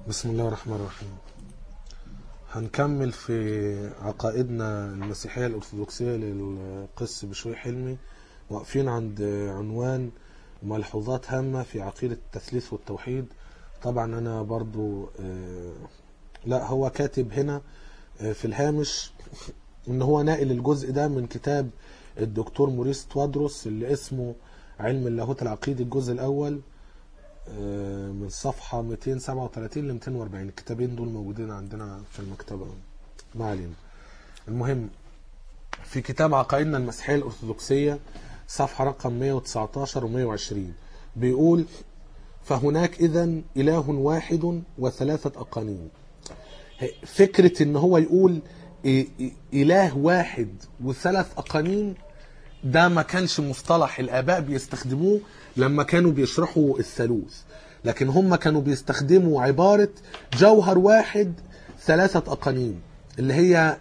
بسم الله الرحمن الرحيم. هنكمل في عقائدنا المسيحية الأرثوذكسية للقس بشوي حلمي، واقفين عند عنوان ملحوظات هامة في عقيدة التثليث والتوحيد. طبعا أنا برضو لا هو كاتب هنا في الهامش إن هو ناقل الجزء ده من كتاب الدكتور موريس توادروس اللي اسمه علم اللاهوت العقيدي الجزء الأول من صفحة 237 ل 240. الكتابين دول موجودين عندنا في المكتبة، ما علينا. المهم في كتاب عقائدنا المسيحية الأرثوذكسية صفحة رقم 119 و 120 بيقول: فهناك إذن إله واحد وثلاثة أقانيم. فكرة إن هو يقول إله واحد وثلاث أقانيم ده ما كانش مصطلح الآباء بيستخدموه لما كانوا بيشرحوا الثالوث، لكن هم كانوا بيستخدموا عبارة جوهر واحد ثلاثة أقانيم، اللي هي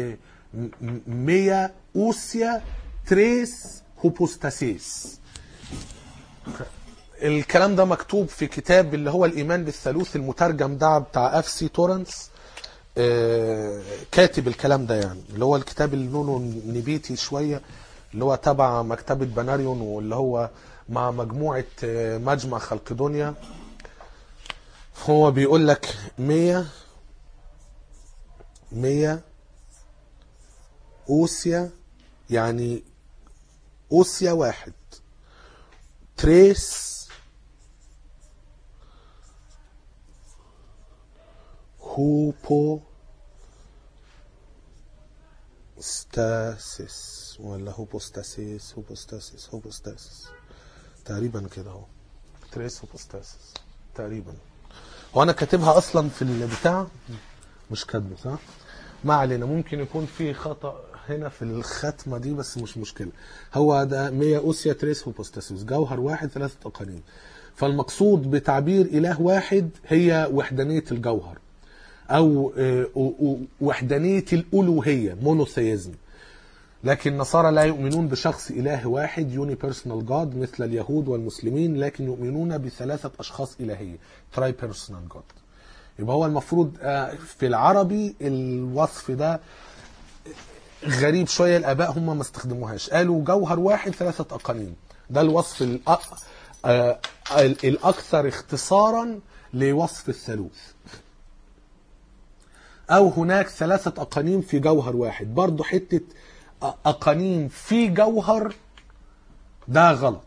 ميا أوسيا تريس هوبوستاسيس. الكلام ده مكتوب في كتاب اللي هو الإيمان بالثالوث المترجم ده بتاع أفسي تورنس، كاتب الكلام ده، يعني اللي هو الكتاب اللي لونه نبيتي شوية، اللي هو تبع مكتبة بناريون، واللي هو مع مجموعة مجمع خلقدونيا. هو بيقول لك مية أوسيا، يعني أوسيا واحد، تريس هوبوستاسيس ولا هوبوستاسيس تقريبا كده، اهو تريس هوبوستاسيس تقريبا. هو انا كاتبها اصلا في البتاع، مش كاتبه صح، ما علينا، ممكن يكون في خطأ هنا في الختمة دي بس مش مشكلة. هو ده ميا أوسيا تريس هوبوستاسيس، جوهر واحد ثلاثة أقانيم. فالمقصود بتعبير إله واحد هي وحدانية الجوهر أو وحدانية الألوهية، مونوثيزم. لكن النصارى لا يؤمنون بشخص إله واحد يوني بيرسونال جاد مثل اليهود والمسلمين، لكن يؤمنون بثلاثة أشخاص إلهية تراي بيرسونال جاد. يبقى هو المفروض في العربي الوصف ده غريب شوية، الآباء هم ما استخدموهاش، قالوا جوهر واحد ثلاثة أقانيم. ده الوصف الأكثر اختصارا لوصف الثالوث. أو هناك ثلاثة أقانيم في جوهر واحد، برضو حتة أقانيم في جوهر ده غلط.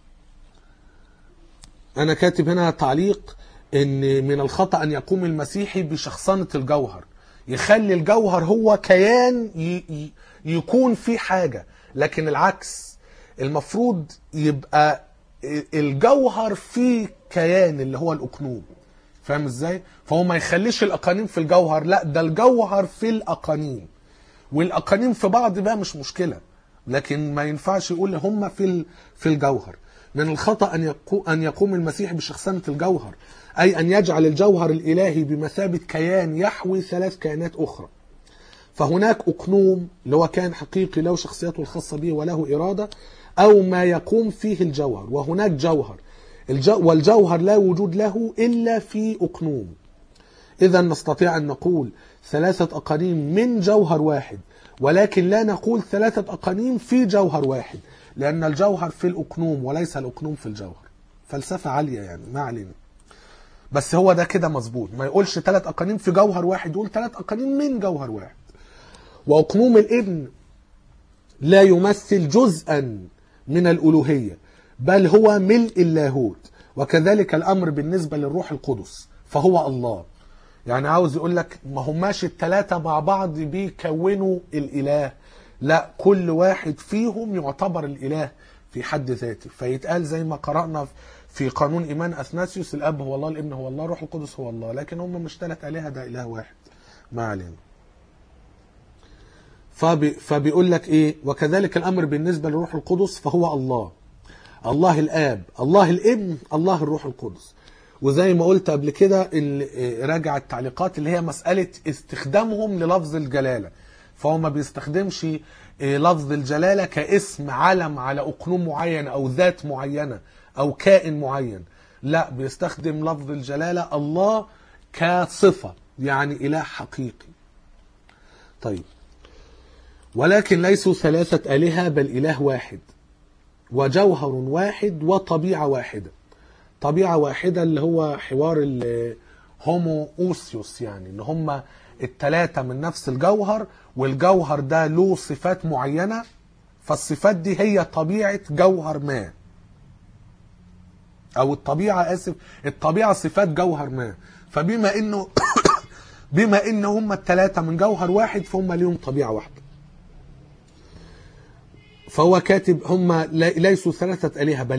أنا كاتب هنا تعليق إن من الخطأ أن يقوم المسيحي بشخصنة الجوهر، يخلي الجوهر هو كيان يكون في حاجة، لكن العكس، المفروض يبقى الجوهر في كيان اللي هو الأقنوم. فاهم ازاي؟ فهو ما يخليش الأقانيم في الجوهر، لا ده الجوهر في الأقانيم، والأقانيم في بعض بقى مش مشكلة، لكن ما ينفعش يقول هم في الجوهر. من الخطأ أن يقوم المسيح بشخصنة الجوهر، أي أن يجعل الجوهر الإلهي بمثابة كيان يحوي ثلاث كيانات أخرى. فهناك أقنوم اللي هو كائن حقيقي له شخصيته الخاصة به وله إرادة، أو ما يقوم فيه الجوهر، وهناك جوهر والجوهر لا وجود له إلا في أقنوم. إذا نستطيع أن نقول ثلاثة أقانيم من جوهر واحد، ولكن لا نقول ثلاثة أقانيم في جوهر واحد، لأن الجوهر في الأقنوم وليس الأقنوم في الجوهر. فلسفة عالية يعني، ما علينا، بس هو ده كده مظبوط. ما يقولش ثلاث أقانيم في جوهر واحد، يقول ثلاث أقانيم من جوهر واحد. وأقنوم الابن لا يمثل جزءا من الألوهية، بل هو ملء اللاهوت، وكذلك الأمر بالنسبة للروح القدس فهو الله. يعني عاوز يقول لك ما هماش الثلاثة مع بعض بيكونوا الإله، لا كل واحد فيهم يعتبر الإله في حد ذاته. فيتقال زي ما قرأنا في قانون إيمان أثناسيوس: الأب هو الله، الابن هو الله، الروح القدس هو الله، لكن هم مش ثلاث آلهة، ده إله واحد. ما علينا. فبيقول لك إيه: وكذلك الأمر بالنسبة للروح القدس فهو الله، الله الآب، الله الابن، الله الروح القدس. وزي ما قلت قبل كده، راجع التعليقات اللي هي مسألة استخدامهم للفظ الجلالة. فهو ما بيستخدمش لفظ الجلالة كاسم علم على أقنوم معين أو ذات معينة أو كائن معين، لا بيستخدم لفظ الجلالة الله كصفة، يعني إله حقيقي. طيب، ولكن ليسوا ثلاثة آلهة بل إله واحد وجوهر واحد وطبيعة واحدة. طبيعة واحدة اللي هو حوار الهومو أوسيوس، يعني ان هم التلاتة من نفس الجوهر، والجوهر ده له صفات معينة، فالصفات دي هي طبيعة جوهر ما، او الطبيعة صفات جوهر ما. فبما انه بما ان هم التلاتة من جوهر واحد فهم ليهم طبيعة واحدة. فهو كاتب هم ليسوا ثلاثة آلهة بل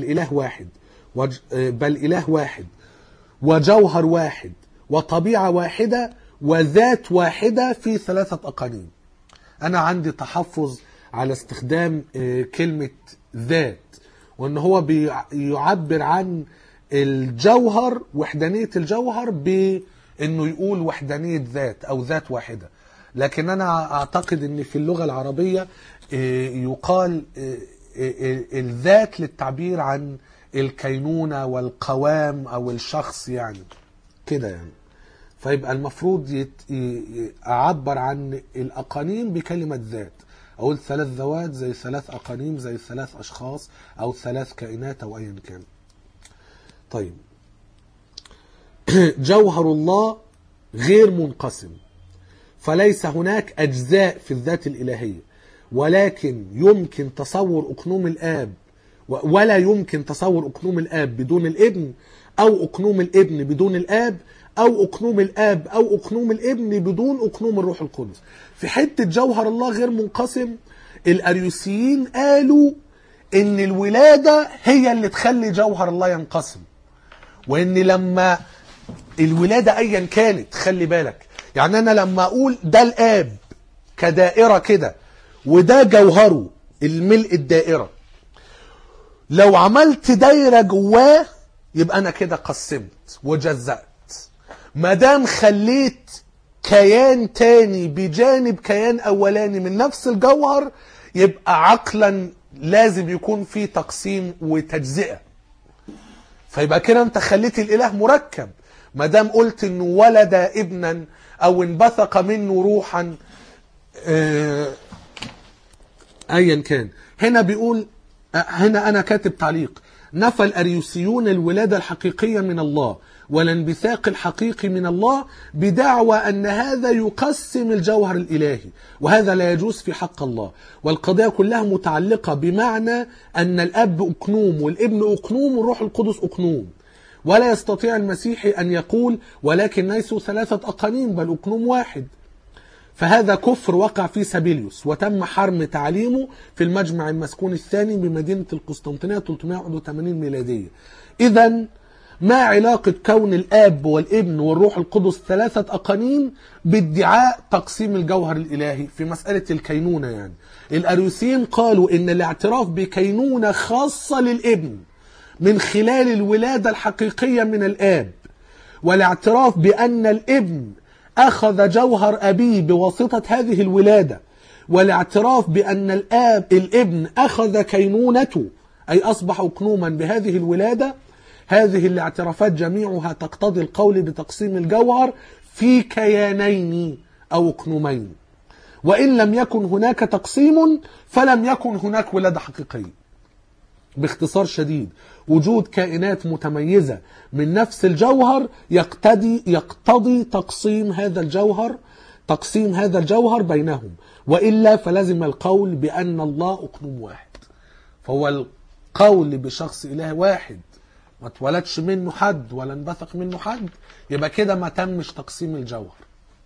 إله واحد وجوهر واحد وطبيعة واحدة وذات واحدة في ثلاثة أقانيم. أنا عندي تحفظ على استخدام كلمة ذات، وأن هو بيعبر عن الجوهر، وحدانية الجوهر، بأنه يقول وحدانية ذات أو ذات واحدة. لكن أنا أعتقد أن في اللغة العربية يقال الذات للتعبير عن الكينونة والقوام أو الشخص، يعني كده يعني. فيبقى المفروض أعبر عن الأقانيم بكلمة ذات، أقول ثلاث ذوات زي ثلاث أقانيم زي ثلاث أشخاص أو ثلاث كائنات أو أيا كان. طيب، جوهر الله غير منقسم، فليس هناك أجزاء في الذات الإلهية، ولكن يمكن تصور أقنوم الآب، ولا يمكن تصور أقنوم الآب بدون الابن، أو أقنوم الابن بدون الآب، أو أقنوم الآب أو أقنوم الابن بدون أقنوم الروح القدس. في حتة جوهر الله غير منقسم، الأريوسيين قالوا إن الولادة هي اللي تخلي جوهر الله ينقسم، وإن لما الولادة أيا كانت، خلي بالك، يعني أنا لما أقول ده الآب كدائرة كده وده جوهره الملء الدائرة، لو عملت دايرة جواه يبقى أنا كده قسمت وجزأت. ما دام خليت كيان تاني بجانب كيان أولاني من نفس الجوهر، يبقى عقلا لازم يكون في تقسيم وتجزئة. فيبقى كده أنت خليت الإله مركب. ما دام قلت إنه ولد ابنا أو انبثق منه روحا أيا كان. هنا بيقول، هنا أنا كاتب تعليق: نفى الأريوسيون الولادة الحقيقية من الله والانبثاق الحقيقي من الله بدعوى أن هذا يقسم الجوهر الإلهي، وهذا لا يجوز في حق الله. والقضية كلها متعلقة بمعنى أن الأب أقنوم والابن أقنوم والروح القدس أقنوم، ولا يستطيع المسيحي أن يقول ولكن ليسوا ثلاثة أقانيم بل أقنوم واحد. فهذا كفر وقع في سابيليوس، وتم حرم تعليمه في المجمع المسكون الثاني بمدينة القسطنطينية 381 ميلادية. إذن ما علاقة كون الآب والابن والروح القدس ثلاثة أقانيم بادعاء تقسيم الجوهر الإلهي في مسألة الكينونة؟ يعني الأريوسيين قالوا إن الاعتراف بكينونة خاصة للابن من خلال الولادة الحقيقية من الآب، والاعتراف بأن الابن أخذ جوهر أبيه بواسطة هذه الولادة، والاعتراف بأن الابن أخذ كينونته أي أصبح أقنوما بهذه الولادة. هذه الاعترافات جميعها تقتضي القول بتقسيم الجوهر في كيانين أو أقنومين، وإن لم يكن هناك تقسيم فلم يكن هناك ولادة حقيقية. باختصار شديد، وجود كائنات متميزة من نفس الجوهر يقتضي تقسيم هذا الجوهر بينهم، وإلا فلازم القول بأن الله أقنوم واحد. فهو القول بشخص إله واحد ما اتولدش منه حد ولا انبثق منه حد، يبقى كده ما تمش تقسيم الجوهر.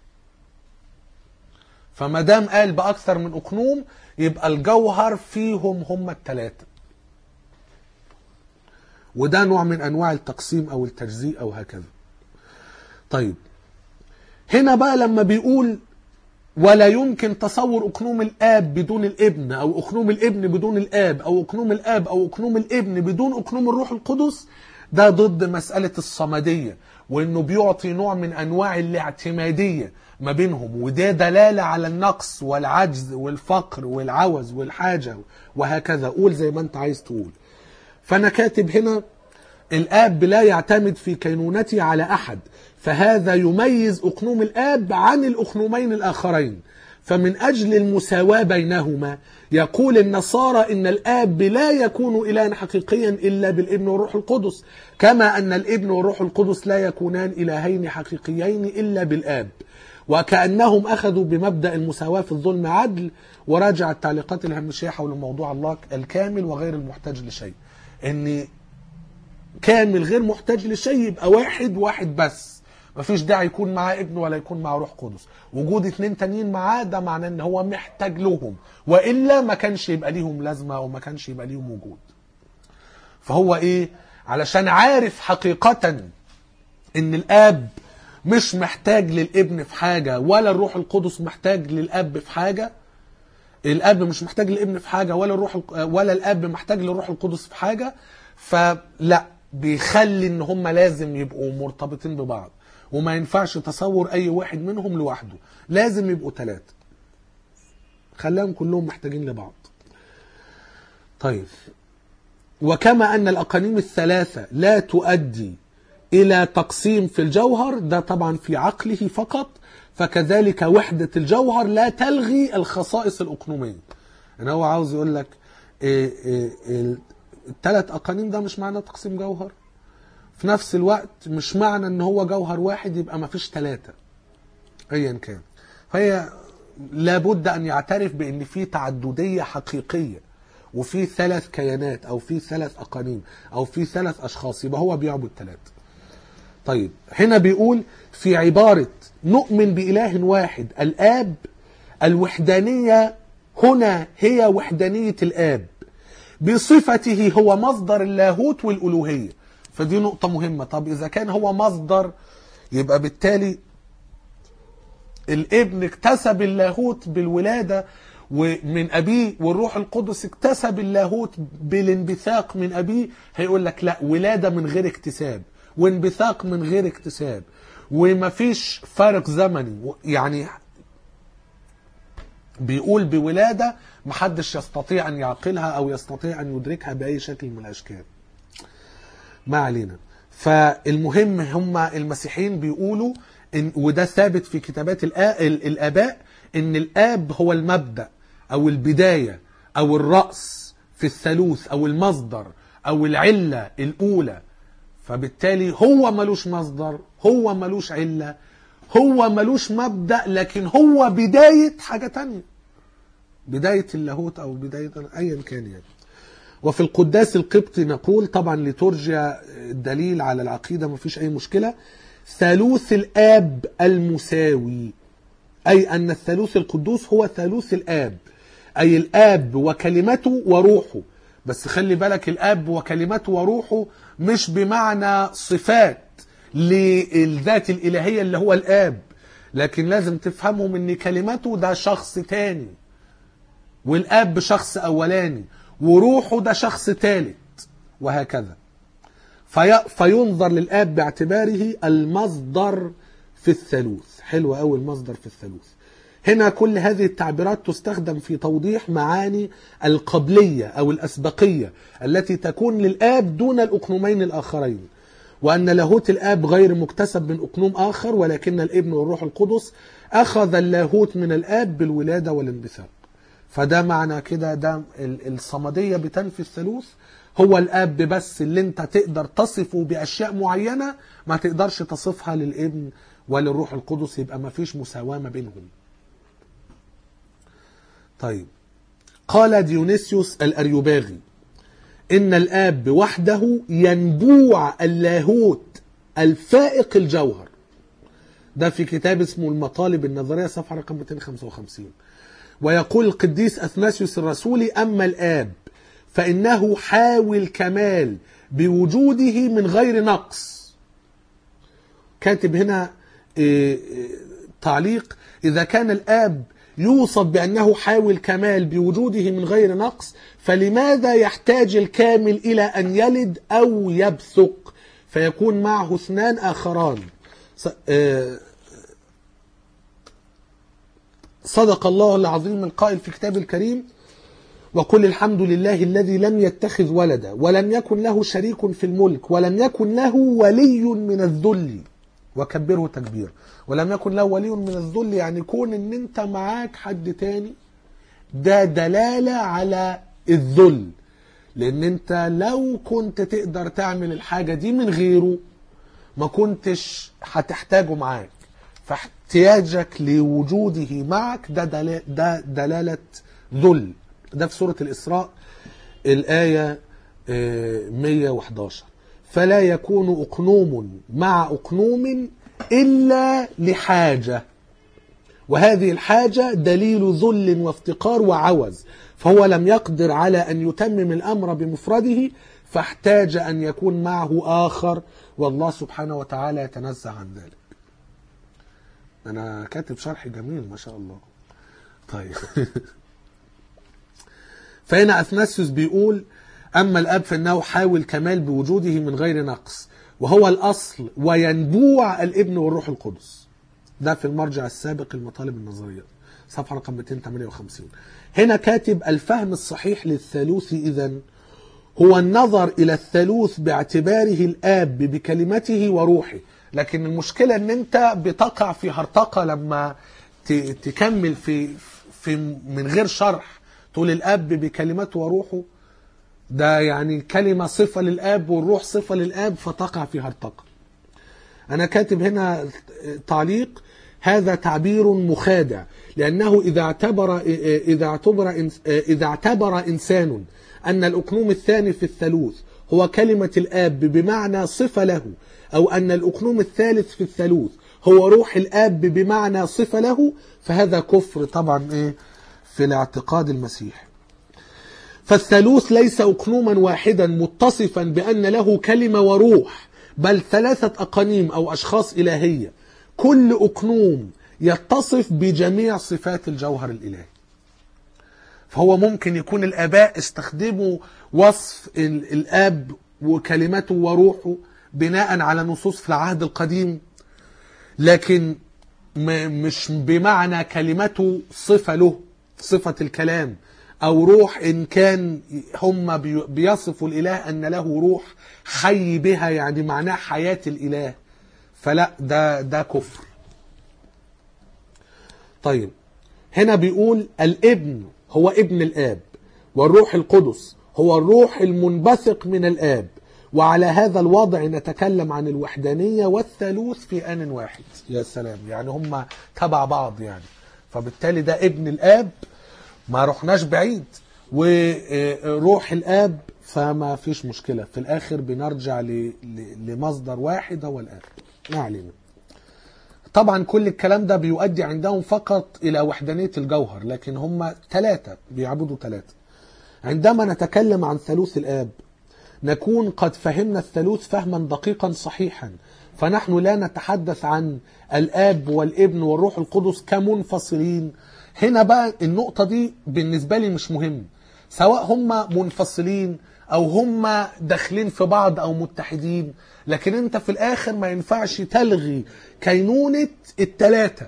فما دام قال بأكثر من أقنوم يبقى الجوهر فيهم هم الثلاثة، وده نوع من أنواع التقسيم أو التجزيء أو هكذا. طيب، هنا بقى لما بيقول ولا يمكن تصور أقنوم الآب بدون الابن، أو أقنوم الابن بدون الآب، أو أقنوم الآب أو أقنوم الابن بدون أقنوم الروح القدس، ده ضد مسألة الصمدية، وإنه بيعطي نوع من أنواع الاعتمادية ما بينهم، وده دلالة على النقص والعجز والفقر والعوز والحاجة وهكذا. قول زي ما أنت عايز تقول. فأنا كاتب هنا الآب لا يعتمد في كينونته على أحد، فهذا يميز أقنوم الآب عن الأقنومين الآخرين. فمن أجل المساواة بينهما يقول النصارى إن الآب لا يكون إلها حقيقيا إلا بالابن والروح القدس، كما أن الابن والروح القدس لا يكونان إلهين حقيقيين إلا بالآب، وكأنهم أخذوا بمبدأ المساواة في الظلم عدل. وراجع التعليقات الهامشية حول موضوع الله الكامل وغير المحتاج لشيء، إن كامل غير محتاج لشيء يبقى واحد بس، مفيش داعي يكون معاه ابن ولا يكون معاه روح قدس. وجود اتنين تانيين معاه ده معناه ان هو محتاج لهم، وإلا ما كانش يبقى ليهم لازمة وما كانش يبقى ليهم وجود. فهو ايه؟ علشان عارف حقيقة ان الآب مش محتاج للابن في حاجة ولا الروح القدس محتاج للأب في حاجة، الأب مش محتاج للابن في حاجة ولا الأب محتاج للروح القدس في حاجة، فلا بيخلي ان هم لازم يبقوا مرتبطين ببعض، وما ينفعش تصور اي واحد منهم لوحده، لازم يبقوا 3، خلاهم كلهم محتاجين لبعض. طيب، وكما ان الاقانيم الثلاثة لا تؤدي الى تقسيم في الجوهر، ده طبعا في عقله فقط، فكذلك وحدة الجوهر لا تلغي الخصائص الأقنومية. يعني هو عاوز يقول لك ال3 أقانيم ده مش معنى تقسيم جوهر، في نفس الوقت مش معنى ان هو جوهر واحد يبقى ما فيش 3 ايا كان. فهي لابد ان يعترف بان في تعددية حقيقية، وفي 3 كيانات او في 3 اقانيم او في 3 اشخاص، يبقى هو بيعبد 3. طيب، هنا بيقول في عبارة نؤمن بإله واحد الآب، الوحدانية هنا هي وحدانية الآب بصفته هو مصدر اللاهوت والألوهية. فدي نقطة مهمة. طب إذا كان هو مصدر، يبقى بالتالي الابن اكتسب اللاهوت بالولادة ومن أبيه، والروح القدس اكتسب اللاهوت بالانبثاق من أبيه. هيقول لك لا، ولادة من غير اكتساب وانبثاق من غير اكتساب، ومفيش فارق زمني. يعني بيقول بولادة محدش يستطيع أن يعقلها أو يستطيع أن يدركها بأي شكل من الأشكال. ما علينا. فالمهم هم المسيحيين بيقولوا وده ثابت في كتابات الآباء، إن الآب هو المبدأ أو البداية أو الرأس في الثالوث أو المصدر أو العلة الأولى. فبالتالي هو ملوش مصدر، هو ملوش علة، هو ملوش مبدأ، لكن هو بداية حاجة تانية، بداية اللاهوت أو بداية أيا كان يعني. وفي القداس القبطي نقول، طبعا لترجع الدليل على العقيدة مفيش أي مشكلة، ثالوث الآب المساوي، أي أن الثالوث القدوس هو ثالوث الآب، أي الآب وكلمته وروحه. بس خلي بالك، الآب وكلمته وروحه مش بمعنى صفات للذات الإلهية اللي هو الآب، لكن لازم تفهمهم ان كلمته ده شخص تاني، والآب شخص أولاني، وروحه ده شخص ثالث، وهكذا. فينظر للآب باعتباره المصدر في الثالوث. حلو أوي المصدر في الثالوث. هنا كل هذه التعبيرات تستخدم في توضيح معاني القبلية أو الأسبقية التي تكون للآب دون الأقنومين الآخرين، وأن لاهوت الآب غير مكتسب من أقنوم آخر، ولكن الابن والروح القدس أخذ اللاهوت من الآب بالولادة والانبثاق. فده معنى كده، ده الصمدية بتنفي الثالوث، هو الآب بس اللي انت تقدر تصفه بأشياء معينة ما تقدرش تصفها للابن وللروح القدس، يبقى ما فيش مساواة ما بينهم. طيب، قال ديونيسيوس الأريوباغي إن الآب وحده ينبوع اللاهوت الفائق الجوهر. ده في كتاب اسمه المطالب النظرية صفحة رقم 255. ويقول القديس أثناسيوس الرسولي: أما الآب فإنه حاوي الكمال بوجوده من غير نقص. كاتب هنا تعليق: إذا كان الآب يوصف بأنه حاوي الكمال بوجوده من غير نقص، فلماذا يحتاج الكامل إلى أن يلد أو يبثق فيكون معه اثنان آخران؟ صدق الله العظيم القائل في كتاب الكريم: وقل الحمد لله الذي لم يتخذ ولدا ولم يكن له شريك في الملك ولم يكن له ولي من الذل وكبره تكبير. ولم يكن له ولي من الذل يعني كون ان انت معاك حد تاني، ده دلالة على الذل، لان انت لو كنت تقدر تعمل الحاجة دي من غيره ما كنتش هتحتاجه معاك، فاحتياجك لوجوده معك ده دلالة ذل. ده في سورة الإسراء الآية 111. فلا يكون أقنوم مع أقنوم إلا لحاجة، وهذه الحاجة دليل ذل وافتقار وعوز، فهو لم يقدر على أن يتمم الأمر بمفرده فاحتاج أن يكون معه آخر، والله سبحانه وتعالى يتنزه عن ذلك. أنا كاتب شرح جميل ما شاء الله. طيب فهنا أثناسيوس بيقول أما الأب فإنه حاول كمال بوجوده من غير نقص، وهو الأصل وينبوع الابن والروح القدس. ده في المرجع السابق المطالب النظرية صفحة رقم 258. هنا كاتب الفهم الصحيح للثالوث إذن هو النظر إلى الثالوث باعتباره الآب بكلمته وروحه. لكن المشكلة أن أنت بتقع في هرطقة لما تكمل في من غير شرح تقول الآب بكلمته وروحه، ده يعني كلمة صفة للآب والروح صفة للآب، فتقع في هرطقة. أنا كاتب هنا تعليق: هذا تعبير مخادع، لأنه إذا اعتبر إنسان أن الأقنوم الثاني في الثالوث هو كلمة الآب بمعنى صفة له، أو أن الأقنوم الثالث في الثالوث هو روح الآب بمعنى صفة له، فهذا كفر طبعا في الاعتقاد المسيحي. فالثالوث ليس أقنوما واحدا متصفا بأن له كلمة وروح، بل 3 أقانيم أو أشخاص إلهية، كل أقنوم يتصف بجميع صفات الجوهر الإلهي. فهو ممكن يكون الآباء استخدموا وصف الآب وكلمته وروحه بناء على نصوص في العهد القديم، لكن مش بمعنى كلمته صفة له، صفة الكلام، أو روح إن كان هم بيصفوا الإله أن له روح حي بها، يعني معناه حياة الإله، فلا ده كفر. طيب هنا بيقول الابن هو ابن الآب، والروح القدس هو الروح المنبثق من الآب، وعلى هذا الوضع نتكلم عن الوحدانية والثالوث في آن واحد. يا سلام، يعني هم تبع بعض يعني، فبالتالي ده ابن الآب ما رحناش بعيد، وروح الآب فما فيش مشكلة، في الآخر بنرجع لمصدر واحد هو الآب. ما علينا. طبعا كل الكلام ده بيؤدي عندهم فقط إلى وحدانية الجوهر، لكن هم 3 بيعبدوا 3. عندما نتكلم عن ثالوث الآب نكون قد فهمنا الثالوث فهما دقيقا صحيحا، فنحن لا نتحدث عن الآب والابن والروح القدس كمنفصلين. هنا بقى النقطة دي بالنسبة لي مش مهم، سواء هم منفصلين أو هم داخلين في بعض أو متحدين، لكن أنت في الآخر ما ينفعش تلغي كينونة ال3.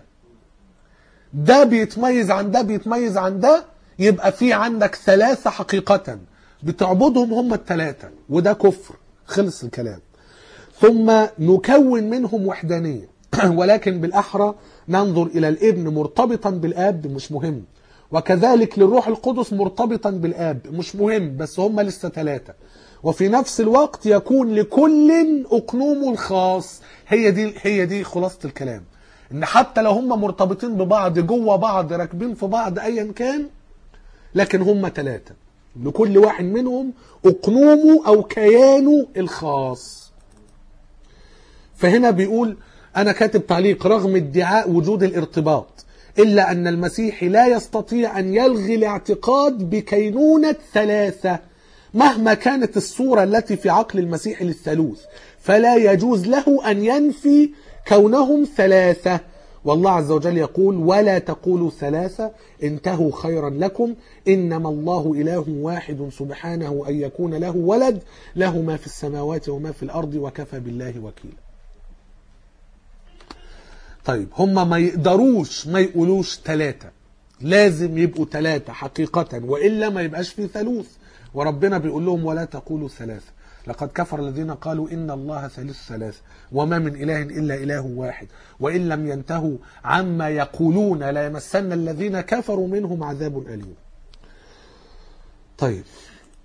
ده بيتميز عن ده بيتميز عن ده، يبقى في عندك 3 حقيقة بتعبدهم هم ال3، وده كفر. خلص الكلام. ثم نكون منهم وحدانية ولكن بالأحرى ننظر إلى الابن مرتبطا بالآب، مش مهم، وكذلك للروح القدس مرتبطا بالآب، مش مهم، بس هم لسه 3. وفي نفس الوقت يكون لكل أقنوم خاص. هي دي خلاصة الكلام، إن حتى لو هم مرتبطين ببعض جوه بعض راكبين في بعض أيا كان، لكن هم 3، لكل واحد منهم أقنومه أو كيانه الخاص. فهنا بيقول، أنا كاتب تعليق: رغم ادعاء وجود الارتباط، إلا أن المسيحي لا يستطيع أن يلغي الاعتقاد بكينونة 3 مهما كانت الصورة التي في عقل المسيحي للثالوث، فلا يجوز له أن ينفي كونهم 3. والله عز وجل يقول: ولا تقولوا 3 انتهوا خيرا لكم، إنما الله إله واحد سبحانه أن يكون له ولد، له ما في السماوات وما في الأرض وكفى بالله وكيلا. طيب هم ما يقدروش ما يقولوش 3، لازم يبقوا 3 حقيقة، وإلا ما يبقاش في ثالوث. وربنا بيقول لهم ولا تقولوا ثلاثة، لقد كفر الذين قالوا إن الله ثالث ثلاثة وما من إله إلا إله واحد وإن لم ينتهوا عما يقولون لا يمسن الذين كفروا منهم عذاب أليم. طيب،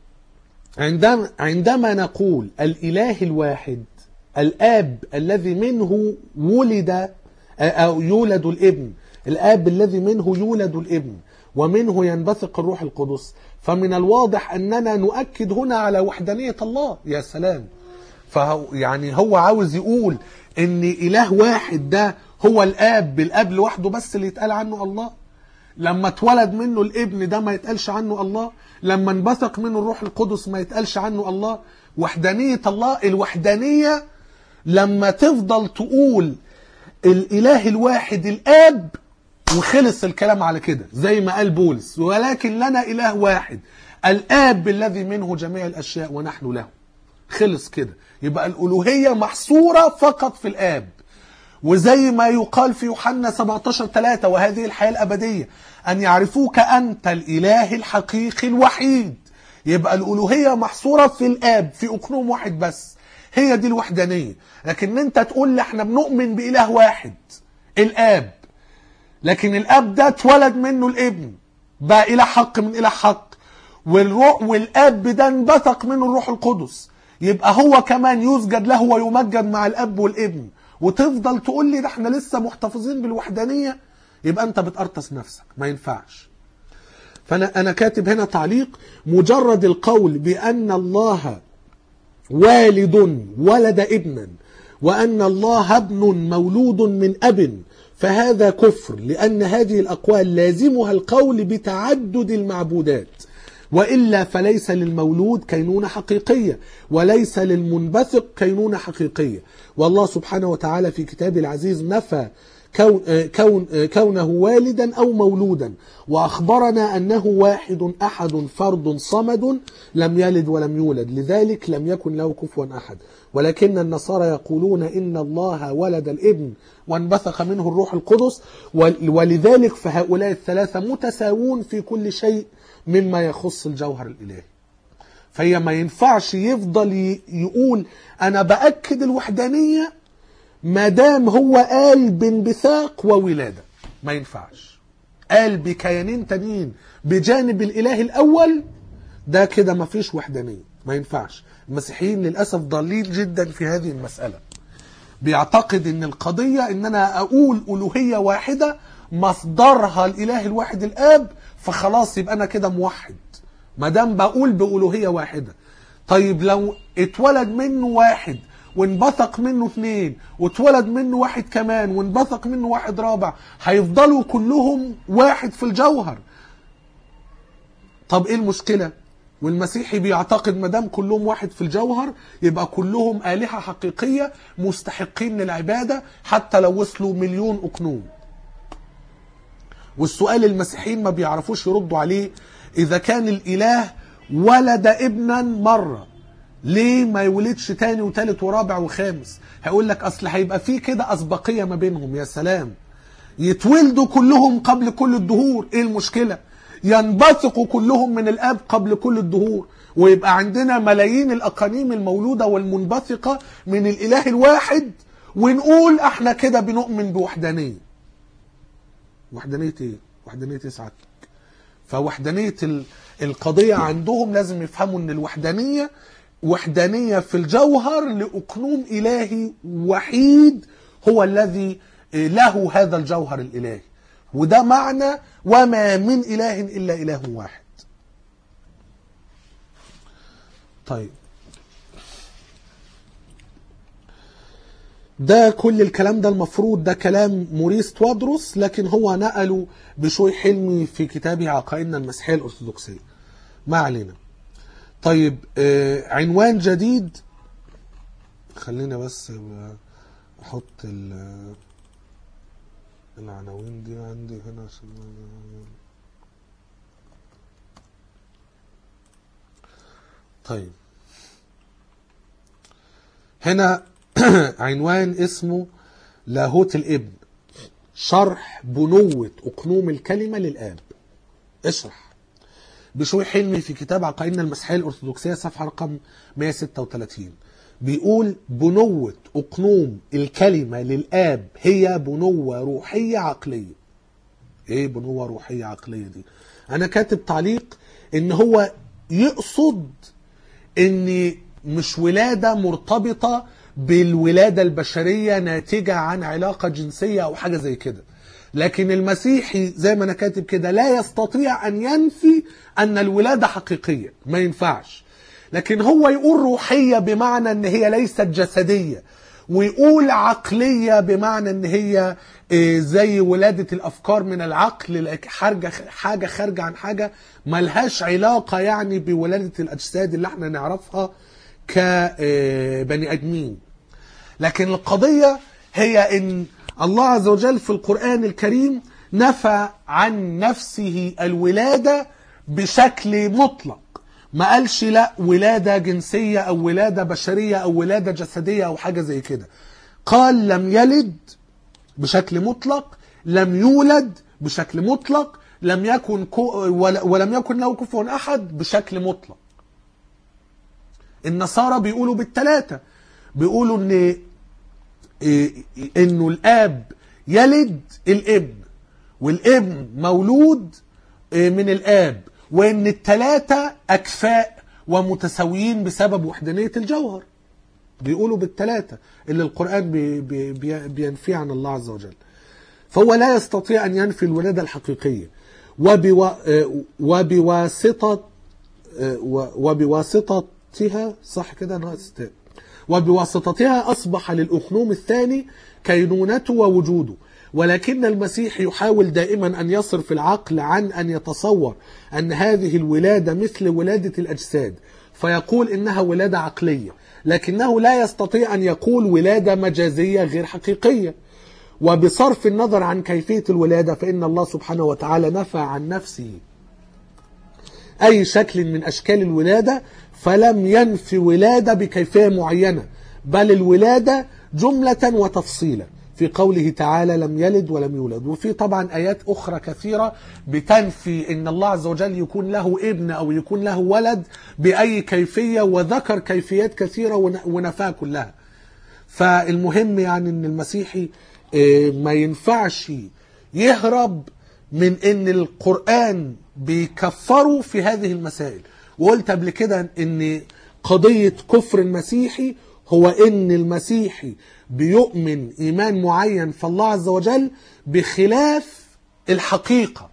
عندما نقول الإله الواحد، الآب الذي منه ولد أو يولد الابن، الآب الذي منه يولد الابن ومنه ينبثق الروح القدس، فمن الواضح أننا نؤكد هنا على وحدانية الله. يا سلام! يعني هو عاوز يقول إن إله واحد ده هو الآب لوحده بس اللي يتقال عنه الله. لما اتولد منه الابن ده ما يتقالش عنه الله، لما انبثق منه الروح القدس ما يتقالش عنه الله. وحدانية الله، الوحدانية لما تفضل تقول الإله الواحد الآب وخلص الكلام على كده زي ما قال بولس، ولكن لنا إله واحد الآب الذي منه جميع الأشياء ونحن له. خلص كده، يبقى الألوهية محصورة فقط في الآب. وزي ما يقال في يوحنا 17:3 وهذه الحياة الأبدية أن يعرفوك أنت الإله الحقيقي الوحيد. يبقى الألوهية محصورة في الآب، في أقنوم واحد بس. هي دي الوحدانية. لكن انت تقول لي احنا بنؤمن بإله واحد الآب، لكن الآب ده اتولد منه الابن بقى إله حق من إله حق، والروح والآب ده انبثق منه الروح القدس، يبقى هو كمان يسجد له ويمجد مع الآب والابن، وتفضل تقول لي ده احنا لسه محتفظين بالوحدانية. يبقى انت بتقرطس نفسك، ما ينفعش. فأنا كاتب هنا تعليق: مجرد القول بأن الله والد ولد ابنا وأن الله ابن مولود من أب فهذا كفر، لأن هذه الأقوال لازمها القول بتعدد المعبودات، وإلا فليس للمولود كينونة حقيقية وليس للمنبثق كينونة حقيقية. والله سبحانه وتعالى في كتابه العزيز نفى كونه والدا أو مولودا، وأخبرنا أنه واحد أحد فرد صمد لم يلد ولم يولد، لذلك لم يكن له كفوا أحد. ولكن النصارى يقولون إن الله ولد الابن وانبثق منه الروح القدس، ولذلك فهؤلاء الثلاثة متساوون في كل شيء مما يخص الجوهر الإلهي. فهي ما ينفعش يفضل يقول أنا بأكد الوحدانية ما دام هو قال بانبثاق وولادة. ما ينفعش. قال بكيانين تانيين بجانب الإله الأول، ده كده ما فيش وحدانية، ما ينفعش. المسيحيين للأسف ضالين جدا في هذه المسألة. بيعتقد ان القضية ان انا اقول ألوهية واحدة مصدرها الإله الواحد الآب، فخلاص يبقى انا كده موحد ما دام بقول بألوهية واحدة. طيب لو اتولد منه واحد وانبثق منه 2 واتولد منه واحد كمان وانبثق منه واحد رابع، هيفضلوا كلهم واحد في الجوهر. طب ايه المشكلة؟ والمسيحي بيعتقد ما دام كلهم واحد في الجوهر يبقى كلهم آلهة حقيقية مستحقين للعبادة حتى لو وصلوا 1,000,000 أقنوم. والسؤال المسيحيين ما بيعرفوش يردوا عليه: إذا كان الإله ولد ابنا مرة، ليه ما يولدش تاني وتالت ورابع وخامس؟ هيقول لك أصل هيبقى فيه كده أسبقية ما بينهم. يا سلام، يتولدوا كلهم قبل كل الدهور، إيه المشكلة؟ ينبثقوا كلهم من الآب قبل كل الدهور، ويبقى عندنا ملايين الأقانيم المولودة والمنبثقة من الإله الواحد، ونقول احنا كده بنؤمن بوحدانية. وحدانية ايه؟ وحدانية ايه ساعتك؟ فوحدانية القضية عندهم لازم يفهموا ان الوحدانية وحدانية في الجوهر لأقنوم إلهي وحيد هو الذي له هذا الجوهر الإلهي، وده معنى وما من إله إلا إله واحد. طيب، ده كل الكلام ده المفروض ده كلام موريس توادروس، لكن هو نقله بشوي حلمي في كتابه عقائدنا المسيحية الأرثوذكسية. ما علينا. طيب، عنوان جديد. خلينا بس احط العناوين دي عندي هنا عشان طيب هنا عنوان اسمه لاهوت الابن. شرح بنوة أقنوم الكلمة للآب. اشرح. بشوي حلمي في كتاب عقائدنا المسيحية الأرثوذكسية صفحة رقم 136 بيقول بنوة أقنوم الكلمة للآب هي بنوة روحية عقلية. ايه بنوة روحية عقلية دي؟ انا كاتب تعليق ان هو يقصد ان مش ولادة مرتبطة بالولادة البشرية ناتجة عن علاقة جنسية او حاجة زي كده، لكن المسيحي زي ما انا كاتب كده لا يستطيع ان ينفي ان الولادة حقيقية، ما ينفعش. لكن هو يقول روحية بمعنى ان هي ليست جسدية، ويقول عقلية بمعنى ان هي زي ولادة الافكار من العقل، حاجة خارجة عن حاجة ملهاش علاقة يعني بولادة الاجساد اللي احنا نعرفها كبني ادمين. لكن القضية هي ان الله عز وجل في القرآن الكريم نفى عن نفسه الولادة بشكل مطلق، ما قالش لا ولادة جنسية او ولادة بشرية او ولادة جسدية او حاجة زي كده. قال لم يلد بشكل مطلق، لم يولد بشكل مطلق، لم يكن ولم يكن له كفوا احد بشكل مطلق. النصارى بيقولوا بالثلاثة، بيقولوا انه الاب يلد الابن والابن مولود من الاب، وان الثلاثة اكفاء ومتساويين بسبب وحدانية الجوهر. بيقولوا بالثلاثة اللي القرآن بينفي عن الله عز وجل. فهو لا يستطيع ان ينفي الولادة الحقيقية وبواسطتها صح كده ناقص وبواسطتها أصبح للأقنوم الثاني كينونته ووجوده. ولكن المسيح يحاول دائما أن يصرف العقل عن أن يتصور أن هذه الولادة مثل ولادة الأجساد، فيقول إنها ولادة عقلية، لكنه لا يستطيع أن يقول ولادة مجازية غير حقيقية. وبصرف النظر عن كيفية الولادة فإن الله سبحانه وتعالى نفى عن نفسه أي شكل من أشكال الولادة، فلم ينفي ولادة بكيفية معينة، بل الولادة جملة وتفصيلا في قوله تعالى لم يلد ولم يولد. وفي طبعا آيات أخرى كثيرة بتنفي إن الله عز وجل يكون له ابن أو يكون له ولد بأي كيفية، وذكر كيفيات كثيرة ونفاها كلها. فالمهم يعني إن المسيحي ما ينفعش يهرب من إن القرآن بيكفروا في هذه المسائل. وقلت قبل كده ان قضية كفر المسيحي هو ان المسيحي بيؤمن ايمان معين في الله عز وجل بخلاف الحقيقة،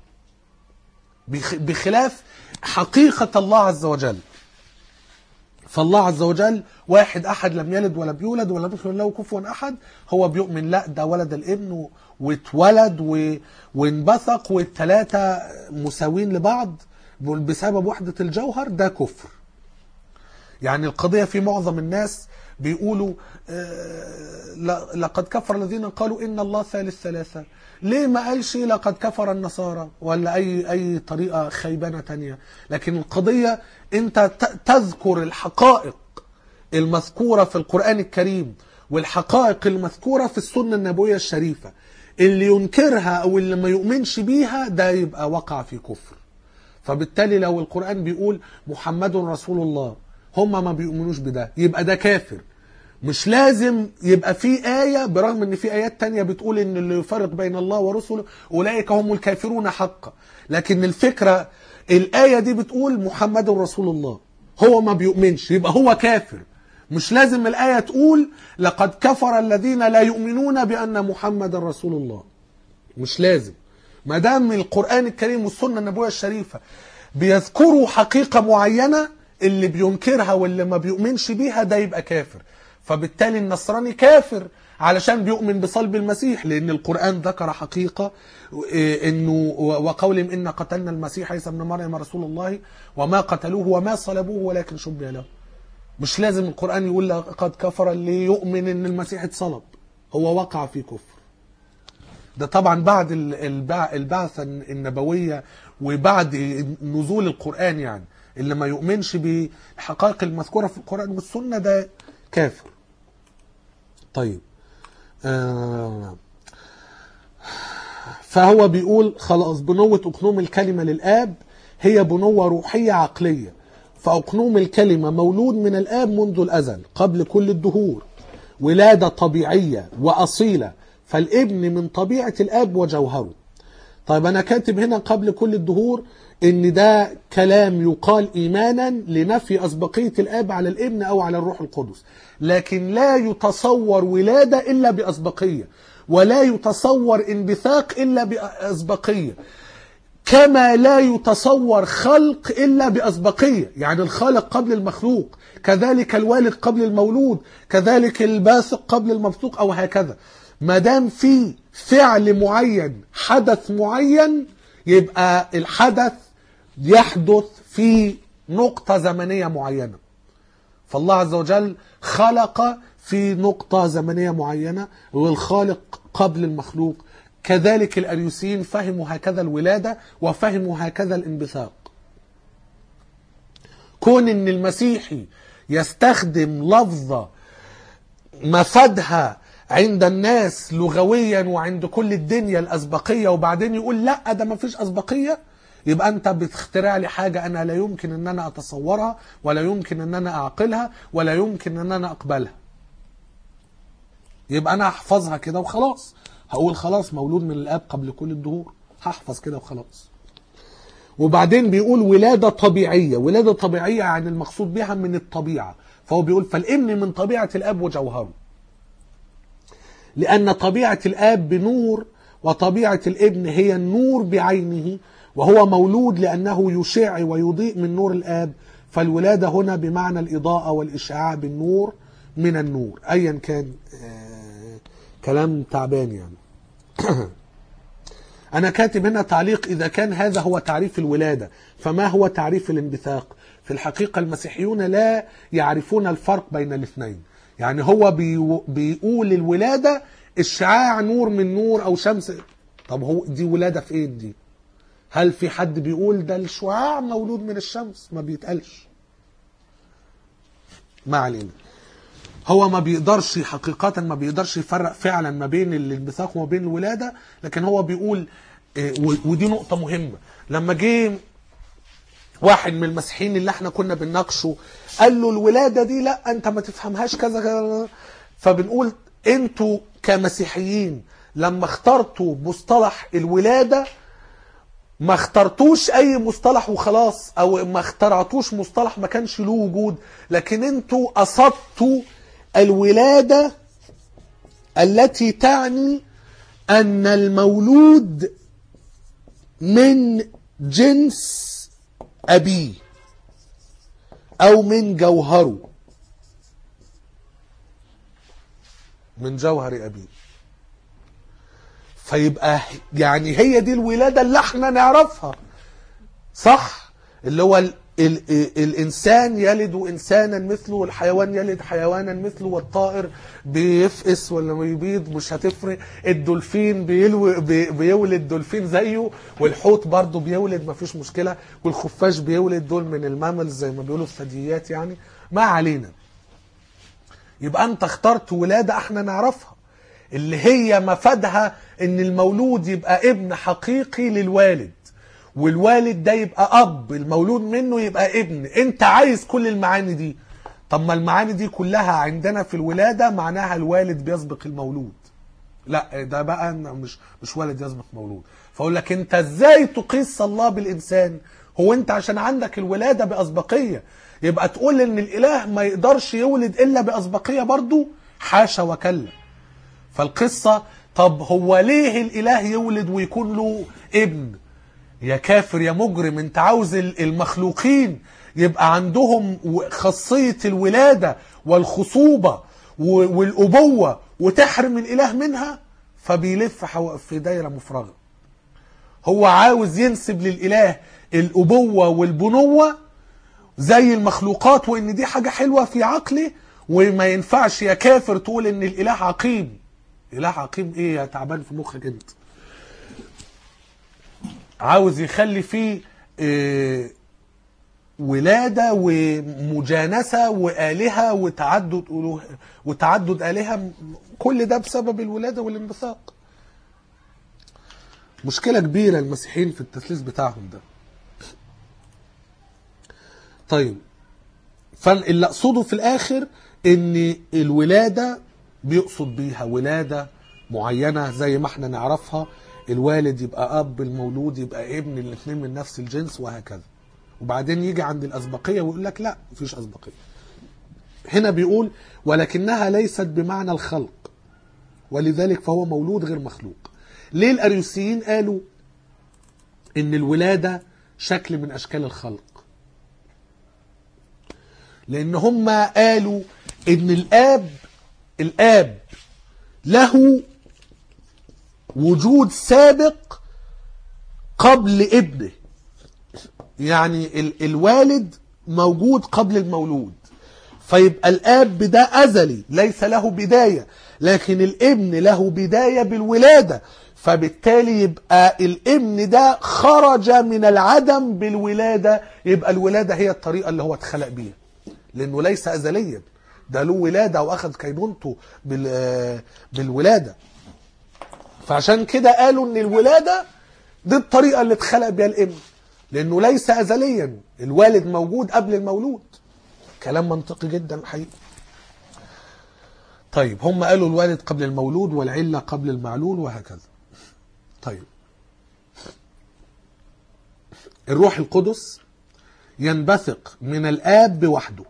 بخلاف حقيقة الله عز وجل. فالله عز وجل واحد احد لم يلد ولم يولد ولم يكن له كفوا احد، هو بيؤمن لا ده ولد الابن واتولد وانبثق والثلاثة مساوين لبعض بسبب وحدة الجوهر، ده كفر. يعني القضية في معظم الناس بيقولوا لقد كفر الذين قالوا إن الله ثالث ثلاثة. ليه ما قالش لقد كفر النصارى ولا أي طريقة خيبانة تانية؟ لكن القضية أنت تذكر الحقائق المذكورة في القرآن الكريم والحقائق المذكورة في السنة النبوية الشريفة. اللي ينكرها أو اللي ما يؤمنش بيها ده يبقى وقع في كفر. فبالتالي لو القرآن بيقول محمد رسول الله هم ما بيؤمنوش بده يبقى ده كافر. مش لازم يبقى في آية، برغم ان في آيات تانية بتقول ان اللي يفرق بين الله ورسله أولئك هم الكافرون حقا، لكن الفكرة الآية دي بتقول محمد رسول الله، هو ما بيؤمنش يبقى هو كافر. مش لازم الآية تقول لقد كفر الذين لا يؤمنون بأن محمد رسول الله، مش لازم. ما دام القرآن الكريم والسنة النبوية الشريفة بيذكروا حقيقة معينة، اللي بينكرها واللي ما بيؤمنش بيها ده يبقى كافر. فبالتالي النصراني كافر علشان بيؤمن بصلب المسيح، لأن القرآن ذكر حقيقة إنه وقولهم إن قتلنا المسيح عيسى ابن مريم رسول الله وما قتلوه وما صلبوه ولكن شبه له. مش لازم القرآن يقول لقد كفر اللي يؤمن إن المسيح اتصلب، هو وقع في كفر. ده طبعا بعد البعثة النبوية وبعد نزول القرآن، يعني اللي ما يؤمنش بالحقائق المذكورة في القرآن والسنة ده كافر. طيب فهو بيقول خلاص بنوة أقنوم الكلمة للآب هي بنوة روحية عقلية، فأقنوم الكلمة مولود من الآب منذ الأزل قبل كل الدهور، ولادة طبيعية وأصيلة، فالابن من طبيعة الآب وجوهره. طيب أنا كاتب هنا قبل كل الدهور إن ده كلام يقال إيمانا لنفي أسبقية الآب على الابن أو على الروح القدس، لكن لا يتصور ولادة إلا بأسبقية، ولا يتصور انبثاق إلا بأسبقية، كما لا يتصور خلق إلا بأسبقية. يعني الخالق قبل المخلوق، كذلك الوالد قبل المولود، كذلك الباثق قبل المبثوق، أو هكذا. ما دام في فعل معين، حدث معين، يبقى الحدث يحدث في نقطة زمنية معينة. فالله عز وجل خلق في نقطة زمنية معينة، والخالق قبل المخلوق. كذلك الأريوسيين فهموا هكذا الولادة وفهموا هكذا الانبثاق. كون ان المسيحي يستخدم لفظة مفادها عند الناس لغويا وعند كل الدنيا الأسبقية، وبعدين يقول لا ده ما فيش أسبقية، يبقى أنت بتخترع لي حاجة أنا لا يمكن أن أنا أتصورها، ولا يمكن أن أنا أعقلها، ولا يمكن أن أنا أقبلها. يبقى أنا هحفظها كده وخلاص، هقول خلاص مولود من الآب قبل كل الدهور، هحفظ كده وخلاص. وبعدين بيقول ولادة طبيعية. ولادة طبيعية يعني المقصود بها من الطبيعة، فهو بيقول فالابن من طبيعة الآب وجوهره، لأن طبيعة الآب بنور وطبيعة الابن هي النور بعينه، وهو مولود لأنه يشع ويضيء من نور الآب، فالولادة هنا بمعنى الإضاءة والإشعاع بالنور من النور. أيا كان كلام تعبان يعني. أنا كاتب هنا تعليق: إذا كان هذا هو تعريف الولادة فما هو تعريف الانبثاق؟ في الحقيقة المسيحيون لا يعرفون الفرق بين الاثنين. يعني هو بيقول الولادة إشعاع نور من نور أو شمس. طب هو دي ولادة في إيه دي؟ هل في حد بيقول ده الشعاع مولود من الشمس؟ ما بيتقالش. ما علينا. هو ما بيقدرش حقيقة، ما بيقدرش يفرق فعلا ما بين الانبثاق وما بين الولادة، لكن هو بيقول ودي نقطة مهمة. لما جه واحد من المسيحيين اللي احنا كنا بنناقشه قال له الولادة دي لا انت ما تفهمهاش كذا كذا، فبنقول انتوا كمسيحيين لما اخترتوا مصطلح الولادة ما اخترتوش اي مصطلح وخلاص، او ما اخترعتوش مصطلح ما كانش له وجود، لكن انتوا قصدتوا الولادة التي تعني ان المولود من جنس أبيه أو من جوهره، من جوهر أبيه. فيبقى يعني هي دي الولادة اللي احنا نعرفها صح، اللي هو الإنسان يلد إنسانا مثله، والحيوان يلد حيوانا مثله، والطائر بيفقس ولا بيبيض مش هتفرق، الدولفين بيولد دولفين زيه، والحوت برضه بيولد مفيش مشكلة، والخفاش بيولد، دول من المامل زي ما بيقولوا الثدييات يعني. ما علينا. يبقى أنت اخترت ولادة احنا نعرفها، اللي هي مفادها ان المولود يبقى ابن حقيقي للوالد، والوالد ده يبقى اب، المولود منه يبقى ابن. انت عايز كل المعاني دي. طب ما المعاني دي كلها عندنا في الولادة معناها الوالد بيسبق المولود. لا ده بقى مش والد يسبق مولود. فاقول لك انت ازاي تقيس الله بالانسان؟ هو انت عشان عندك الولادة بأسبقية يبقى تقول ان الاله ما يقدرش يولد الا بأسبقية برضو؟ حاشا وكلا. فالقصة طب هو ليه الاله يولد ويكون له ابن؟ يا كافر يا مجرم، انت عاوز المخلوقين يبقى عندهم خاصية الولادة والخصوبة والأبوة وتحرم الإله منها؟ فبيلف في دايرة مفرغة. هو عاوز ينسب للإله الأبوة والبنوة زي المخلوقات، وإن دي حاجة حلوة في عقله، وما ينفعش يا كافر تقول إن الإله عقيم. إله عقيم إيه يا تعبان في مخك أنت؟ عاوز يخلي فيه ولادة ومجانسة وآلهة وتعدد آلهة، كل ده بسبب الولادة والانبثاق. مشكلة كبيرة المسيحيين في التثليث بتاعهم ده. طيب، فاللي اقصده في الاخر ان الولادة بيقصد بيها ولادة معينة زي ما احنا نعرفها، الوالد يبقى اب، المولود يبقى ابن، الاثنين من نفس الجنس وهكذا. وبعدين يجي عند الاسبقية ويقول لك لا مفيش اسبقية. هنا بيقول ولكنها ليست بمعنى الخلق، ولذلك فهو مولود غير مخلوق. ليه الاريوسيين قالوا ان الولادة شكل من اشكال الخلق؟ لان هم قالوا ان الاب له وجود سابق قبل ابنه، يعني الوالد موجود قبل المولود، فيبقى الاب ده ازلي ليس له بداية، لكن الابن له بداية بالولادة، فبالتالي يبقى الابن ده خرج من العدم بالولادة، يبقى الولادة هي الطريقة اللي هو اتخلق بيها، لانه ليس ازليا، ده له ولادة واخذ كينونته بالولادة. فعشان كده قالوا ان الولادة دي الطريقة اللي اتخلق بيها الابن، لانه ليس ازليا، الوالد موجود قبل المولود. كلام منطقي جدا الحقيقة. طيب، هم قالوا الوالد قبل المولود والعلة قبل المعلول وهكذا. طيب، الروح القدس ينبثق من الآب وحده.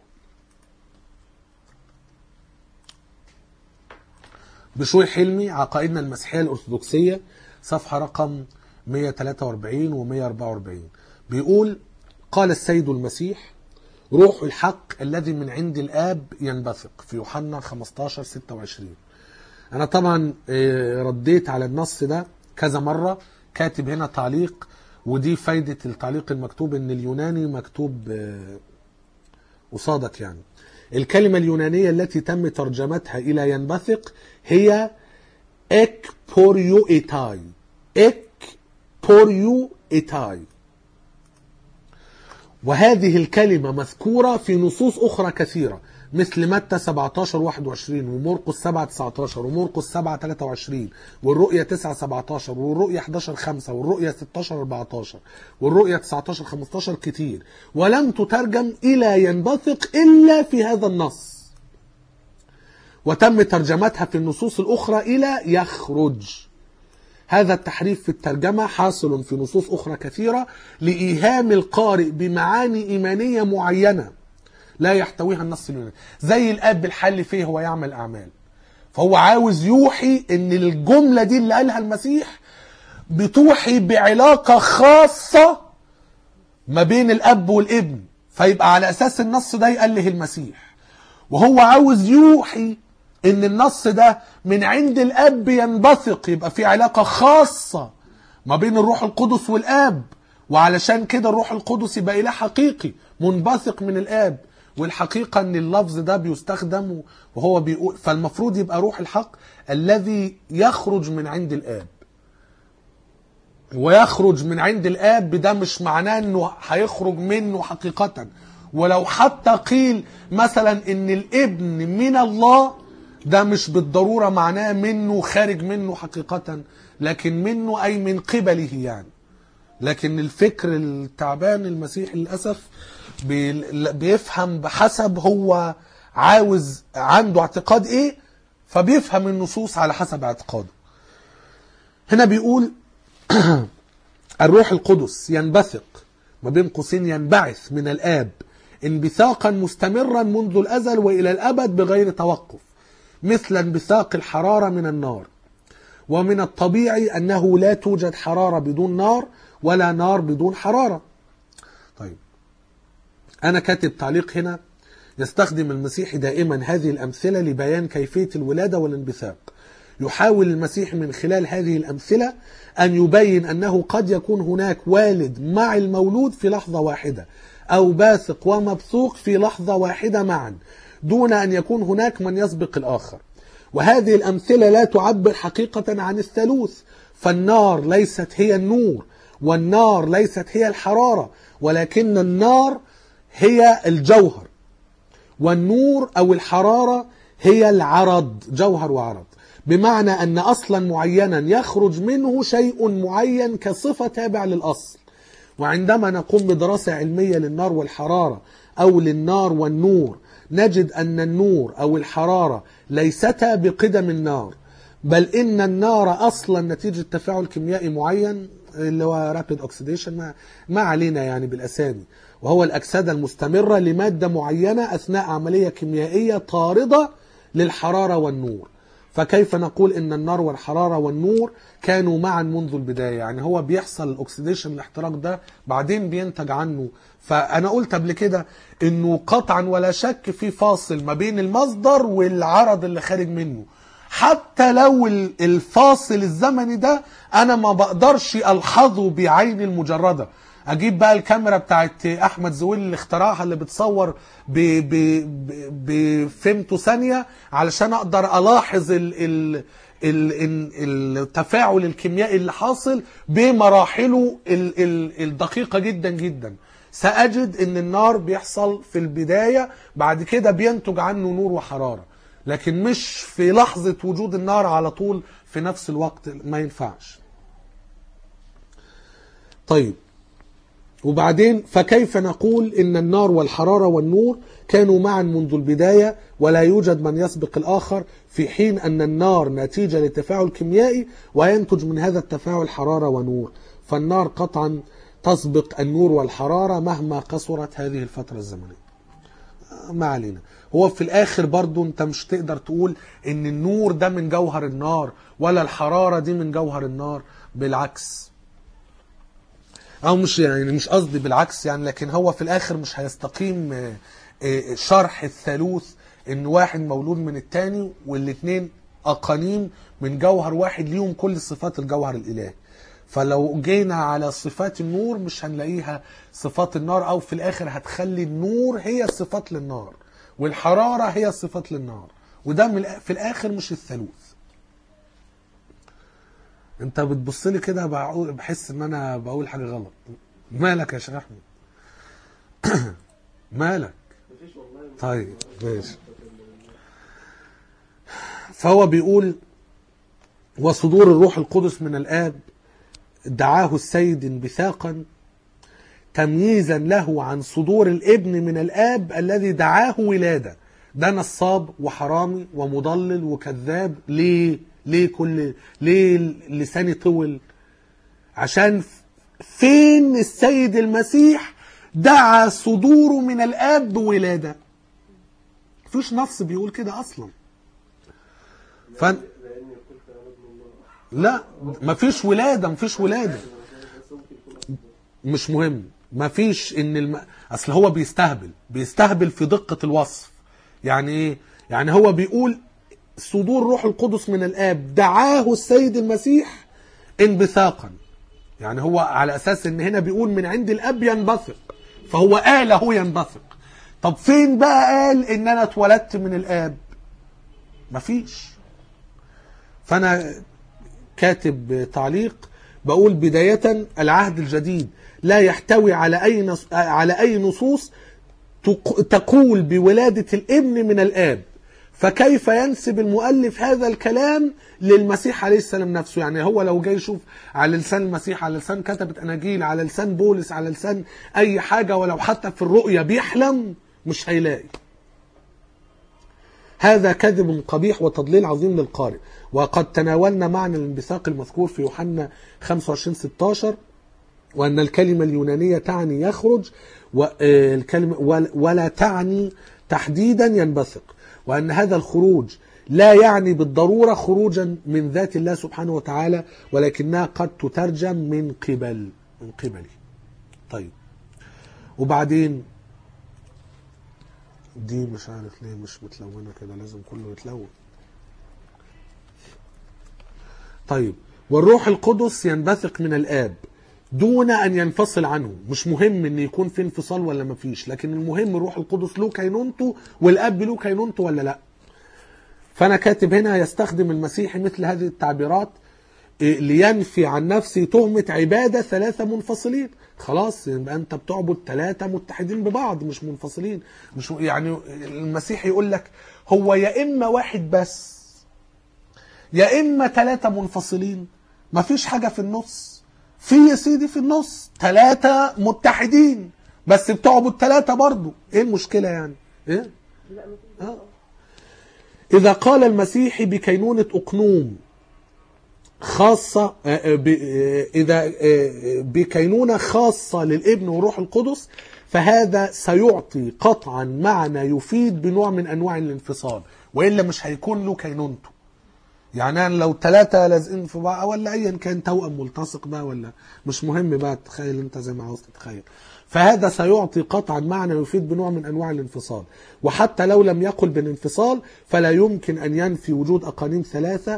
بشوي حلمي، عقائدنا المسيحية الأرثوذكسية، صفحة رقم 143 و 144، بيقول: قال السيد المسيح: روح الحق الذي من عند الآب ينبثق، في يوحنا 15:26. أنا طبعا رديت على النص ده كذا مرة، كاتب هنا تعليق، ودي فايدة التعليق المكتوب ان اليوناني مكتوب قصادك. يعني الكلمة اليونانية التي تم ترجمتها إلى ينبثق هي ekporioetai. ekporioetai، وهذه الكلمة مذكورة في نصوص أخرى كثيرة، مثل متى 17:21 ومرقس 7:19 ومرقس 7:23 والرؤية 9:17 والرؤية 11:5 والرؤية 16:14 والرؤية 19:15، كتير، ولم تترجم إلى ينبثق إلا في هذا النص، وتم ترجمتها في النصوص الأخرى إلى يخرج. هذا التحريف في الترجمة حاصل في نصوص أخرى كثيرة لإيهام القارئ بمعاني إيمانية معينة لا يحتويها النص اليوناني، زي الآب بالحل فيه هو يعمل أعمال، فهو عاوز يوحي إن الجملة دي اللي قالها المسيح بتوحي بعلاقة خاصة ما بين الأب والابن، فيبقى على أساس النص ده يأله المسيح، وهو عاوز يوحي ان النص ده من عند الاب ينبثق، يبقى في علاقة خاصة ما بين الروح القدس والاب، وعلشان كده الروح القدس يبقى اله حقيقي منبثق من الاب، والحقيقة ان اللفظ ده بيستخدم وهو بيقول، فالمفروض يبقى روح الحق الذي يخرج من عند الاب. ويخرج من عند الاب ده مش معناه انه هيخرج منه حقيقة، ولو حتى قيل مثلا ان الابن من الله، ده مش بالضرورة معناه منه خارج منه حقيقة، لكن منه أي من قبله يعني. لكن الفكر التعبان المسيحي للأسف بيفهم بحسب هو عاوز عنده اعتقاد ايه، فبيفهم النصوص على حسب اعتقاده. هنا بيقول الروح القدس ينبثق ما بين قوسين ينبعث من الآب انبثاقا مستمرا منذ الأزل وإلى الأبد بغير توقف، مثل انبثاق الحرارة من النار. ومن الطبيعي أنه لا توجد حرارة بدون نار ولا نار بدون حرارة. طيب، أنا كاتب تعليق هنا: يستخدم المسيح دائما هذه الأمثلة لبيان كيفية الولادة والانبثاق. يحاول المسيح من خلال هذه الأمثلة أن يبين أنه قد يكون هناك والد مع المولود في لحظة واحدة، أو باثق ومبثوق في لحظة واحدة معا، دون أن يكون هناك من يسبق الآخر. وهذه الأمثلة لا تعبر حقيقة عن الثالوث، فالنار ليست هي النور، والنار ليست هي الحرارة، ولكن النار هي الجوهر، والنور أو الحرارة هي العرض، جوهر وعرض. بمعنى أن أصلا معينا يخرج منه شيء معين كصفة تابع للأصل. وعندما نقوم بدراسة علمية للنار والحرارة أو للنار والنور نجد أن النور أو الحرارة ليستا بقدم النار، بل إن النار أصلا نتيجة تفاعل كيميائي معين اللي هو رابيد أوكسيديشن، ما علينا يعني بالأسامي، وهو الأكسدة المستمرة لمادة معينة أثناء عملية كيميائية طاردة للحرارة والنور. فكيف نقول إن النار والحرارة والنور كانوا معا منذ البداية؟ يعني هو بيحصل الأكسيديشن الاحتراق ده بعدين بينتج عنه. فأنا قلت قبل كده إنه قطعا ولا شك في فاصل ما بين المصدر والعرض اللي خارج منه، حتى لو الفاصل الزمني ده أنا ما بقدرش ألحظه بعيني المجردة. اجيب بقى الكاميرا بتاعت احمد زويل اللي اخترعها اللي بتصور بفيمتو ثانيه علشان اقدر الاحظ التفاعل الكيميائي اللي حاصل بمراحله الدقيقه جدا جدا. ساجد ان النار بيحصل في البدايه، بعد كده بينتج عنه نور وحراره، لكن مش في لحظه وجود النار على طول في نفس الوقت، ما ينفعش. طيب وبعدين فكيف نقول إن النار والحرارة والنور كانوا معا منذ البداية ولا يوجد من يسبق الآخر، في حين أن النار نتيجة لتفاعل كيميائي وينتج من هذا التفاعل حرارة ونور؟ فالنار قطعا تسبق النور والحرارة مهما قصرت هذه الفترة الزمنية. ما علينا. هو في الآخر برضو أنت مش تقدر تقول إن النور ده من جوهر النار ولا الحرارة دي من جوهر النار، بالعكس، او مش يعني مش قصدي بالعكس يعني، لكن هو في الاخر مش هيستقيم شرح الثالوث ان واحد مولود من التاني والاثنين اقانيم من جوهر واحد ليهم كل صفات الجوهر الالهي. فلو جينا على صفات النور مش هنلاقيها صفات النار، او في الاخر هتخلي النور هي صفات للنار والحرارة هي صفات للنار، وده في الاخر مش الثالوث. انت بتبص لي كده بحس ان انا بقول حاجه غلط. مالك يا شيخ احمد؟ مالك؟ طيب ماشي. فهو بيقول وصدور الروح القدس من الآب دعاه السيد انبثاقا تمييزا له عن صدور الابن من الآب الذي دعاه ولادة. ده نصاب وحرامي ومضلل وكذاب. ليه لساني طول؟ عشان فين السيد المسيح دعا صدوره من الآب بولادة؟ مفيش نص بيقول كده أصلا. لا مفيش ولادة، مش مهم. مفيش ان اصل هو بيستهبل في دقة الوصف. يعني ايه؟ يعني هو بيقول صدور روح القدس من الآب دعاه السيد المسيح انبثاقا، يعني هو على أساس ان هنا بيقول من عند الآب ينبثق، فهو قال هو ينبثق. طب فين بقى قال ان انا اتولدت من الآب؟ مفيش. فانا كاتب تعليق بقول بداية العهد الجديد لا يحتوي على أي نصوص تقول بولادة الابن من الآب، فكيف ينسب المؤلف هذا الكلام للمسيح عليه السلام نفسه؟ يعني هو لو جاي يشوف على لسان المسيح، على لسان كتبة أناجيل، على لسان بولس، على لسان أي حاجة، ولو حتى في الرؤية بيحلم مش هيلاقي. هذا كذب قبيح وتضليل عظيم للقارئ. وقد تناولنا معنى الانبثاق المذكور في يوحنا 25:16، وأن الكلمة اليونانية تعني يخرج ولا تعني تحديدا ينبثق، وأن هذا الخروج لا يعني بالضرورة خروجا من ذات الله سبحانه وتعالى، ولكنها قد تترجم من قبله. طيب وبعدين دي مش عارف ليه مش متلونة كده، لازم كله يتلون. طيب والروح القدس ينبثق من الآب دون أن ينفصل عنه. مش مهم أن يكون في انفصال ولا ما فيش، لكن المهم الروح القدس له كينونته والآب له كينونته ولا لا. فأنا كاتب هنا يستخدم المسيح مثل هذه التعبيرات لينفي عن نفسه تهمة عبادة ثلاثة منفصلين. خلاص يبقى أنت بتعبد ثلاثة متحدين ببعض مش منفصلين. مش يعني المسيح يقول لك هو يا إما واحد بس يا اما 3 منفصلين مفيش حاجة في النص، في يا سيدي في النص 3 متحدين بس بتعبد 3 برضو، ايه المشكلة يعني؟ ايه؟ اذا قال المسيحي بكينونة اقنوم خاصة إذا بكينونة خاصة للابن وروح القدس، فهذا سيعطي قطعا معنى يفيد بنوع من أنواع الانفصال، وإلا مش هيكون له كينونته. يعني أنا لو 3 لازقين في بعض ولا أيا كان توأم ملتصق بقى ولا مش مهم بقى، تخيل أنت زي ما عاوز تتخيل. فهذا سيعطي قطعا معنى يفيد بنوع من أنواع الانفصال، وحتى لو لم يقل بالانفصال فلا يمكن أن ينفي وجود أقانيم 3،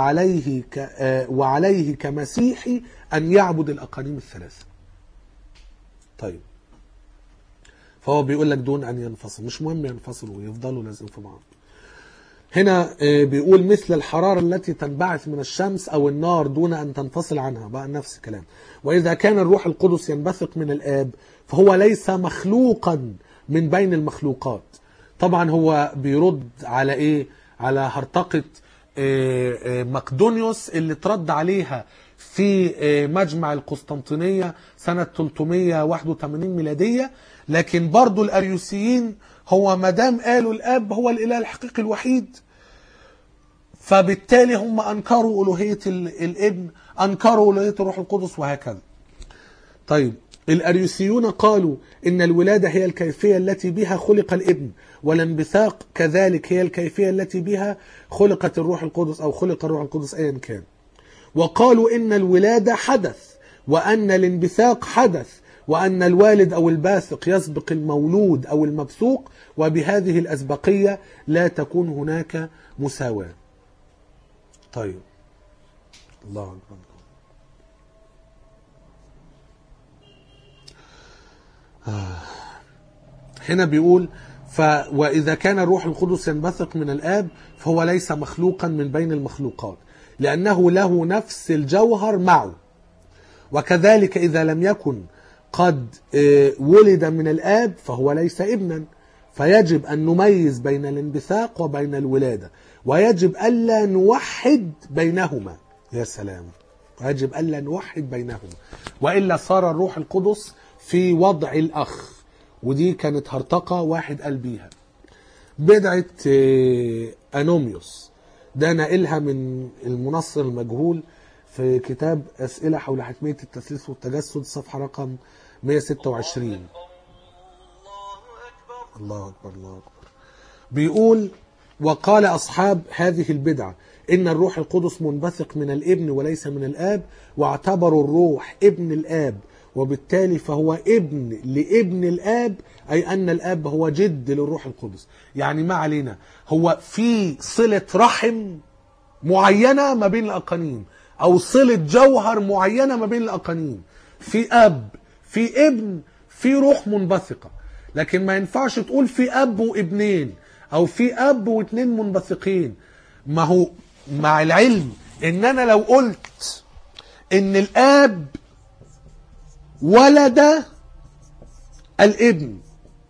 وعليه كمسيحي أن يعبد الأقانيم 3. طيب فهو بيقول لك دون أن ينفصل، مش مهم ينفصلوا ويفضلوا لازم في بعض. هنا بيقول مثل الحرارة التي تنبعث من الشمس أو النار دون أن تنفصل عنها، بقى نفس الكلام. وإذا كان الروح القدس ينبثق من الآب فهو ليس مخلوقا من بين المخلوقات. طبعا هو بيرد على إيه؟ على هرطقة مقدونيوس اللي ترد عليها في مجمع القسطنطينية سنة 381 ميلادية. لكن برضو الأريوسيين هو مدام قالوا الآب هو الإله الحقيقي الوحيد، فبالتالي هم أنكروا ألوهية الابن، أنكروا ألوهية الروح القدس وهكذا. طيب الأريوسيون قالوا إن الولادة هي الكيفية التي بها خلق الابن، والانبثاق كذلك هي الكيفية التي بها خلقت الروح القدس أو خلق الروح القدس أيا كان. وقالوا إن الولادة حدث، وأن الانبثاق حدث، وأن الوالد أو الباثق يسبق المولود أو المبثوق، وبهذه الأسبقية لا تكون هناك مساواة. طيب الله أكبر. هنا بيقول وإذا كان الروح القدس ينبثق من الآب فهو ليس مخلوقا من بين المخلوقات، لأنه له نفس الجوهر معه. وكذلك إذا لم يكن قد ولد من الآب فهو ليس ابنا، فيجب أن نميز بين الانبثاق وبين الولادة، ويجب ألا نوحد بينهما. يا سلام، ويجب ألا نوحد بينهما، وإلا صار الروح القدس في وضع الأخ. ودي كانت هرطقة واحد قال بيها. بدعة أنوميوس ده نقلها من المنصر المجهول في كتاب أسئلة حول حتمية التثليث والتجسد صفحة رقم 126. الله أكبر الله أكبر. بيقول وقال أصحاب هذه البدعة إن الروح القدس منبثق من الابن وليس من الآب، واعتبروا الروح ابن الآب، وبالتالي فهو ابن لابن الآب، أي أن الآب هو جد للروح القدس. يعني ما علينا، هو في صلة رحم معينة ما بين الأقانيم، أو صلة جوهر معينة ما بين الأقانيم، في أب في ابن في روح منبثقة. لكن ما ينفعش تقول في أب وابنين أو في أب واثنين منبثقين. ما هو مع العلم إن أنا لو قلت إن الآب ولد الابن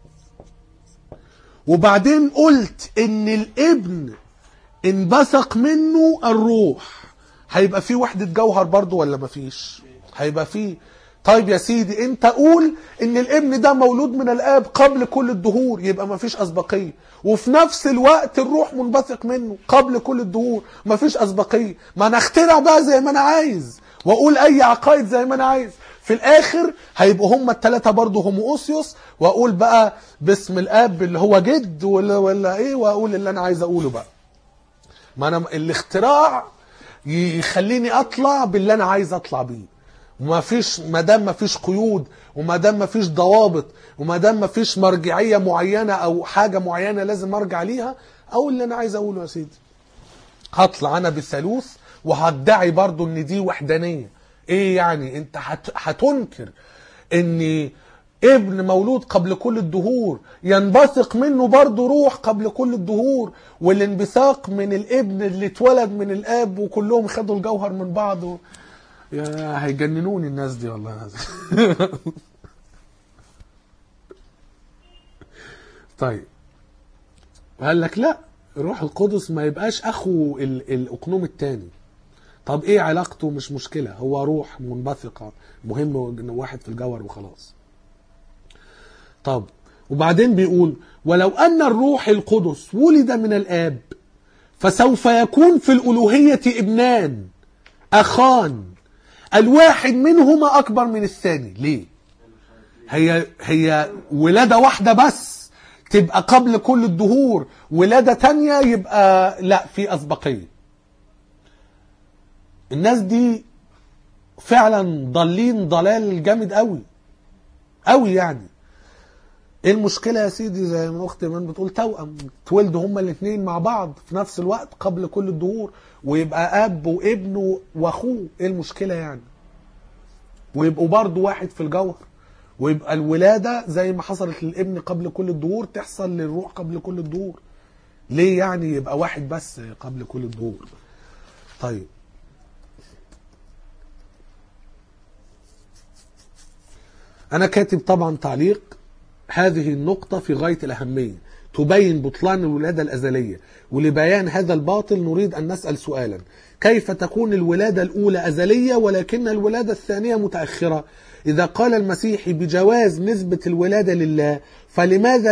وبعدين قلت إن الابن انبثق منه الروح، هيبقى في وحدة جوهر برضو ولا مفيش؟ هيبقى في. طيب يا سيدي انت قول ان الابن ده مولود من الاب قبل كل الدهور، يبقى مفيش اسبقية، وفي نفس الوقت الروح منبثق منه قبل كل الدهور، مفيش اسبقية. ما انا اخترع بقى زي ما انا عايز واقول اي عقائد زي ما انا عايز، في الاخر هيبقوا هم الثلاثه برضه هوموسيوس، واقول بقى باسم الاب اللي هو جد ولا ايه، واقول اللي انا عايز اقوله بقى. ما انا الاختراع يخليني اطلع باللي انا عايز اطلع بيه، وما فيش، ما دام ما فيش قيود، وما دام ما فيش ضوابط، وما دام ما فيش مرجعيه معينه او حاجه معينه لازم ارجع ليها، اقول اللي انا عايز اقوله يا سيدي. هطلع انا بالثالوث وهدعي برضو ان دي وحدانيه. ايه يعني انت هتنكر ان ابن مولود قبل كل الدهور ينبثق منه برضو روح قبل كل الدهور، والانبثاق من الابن اللي اتولد من الاب وكلهم خدوا الجوهر من بعض يا هيجننوني الناس دي والله. طيب قال لك لا، الروح القدس ما يبقاش اخو الاقنوم التاني. طب ايه علاقته؟ مش مشكلة، هو روح منبثقة، مهم انه واحد في الجوهر وخلاص. طب وبعدين بيقول ولو ان الروح القدس ولد من الاب فسوف يكون في الالوهية ابنان اخان الواحد منهما اكبر من الثاني. ليه؟ هي ولادة واحدة بس تبقى قبل كل الدهور، ولادة تانية يبقى لا في أسبقية. الناس دي فعلا ضالين ضلال جامد قوي قوي يعني. ايه المشكلة يا سيدي؟ زي ما اختي من بتقول توأم تولدوا هما الاثنين مع بعض في نفس الوقت قبل كل الدهور، ويبقى اب وابنه واخوه، ايه المشكلة يعني؟ ويبقوا برضو واحد في الجوهر، ويبقى الولادة زي ما حصلت للابن قبل كل الدهور تحصل للروح قبل كل الدهور. ليه يعني يبقى واحد بس قبل كل الدهور؟ طيب أنا كاتب طبعا تعليق: هذه النقطة في غاية الأهمية، تبين بطلان الولادة الأزلية، ولبيان هذا الباطل نريد أن نسأل سؤالا: كيف تكون الولادة الأولى أزلية ولكن الولادة الثانية متأخرة؟ إذا قال المسيح بجواز نسبة الولادة لله، فلماذا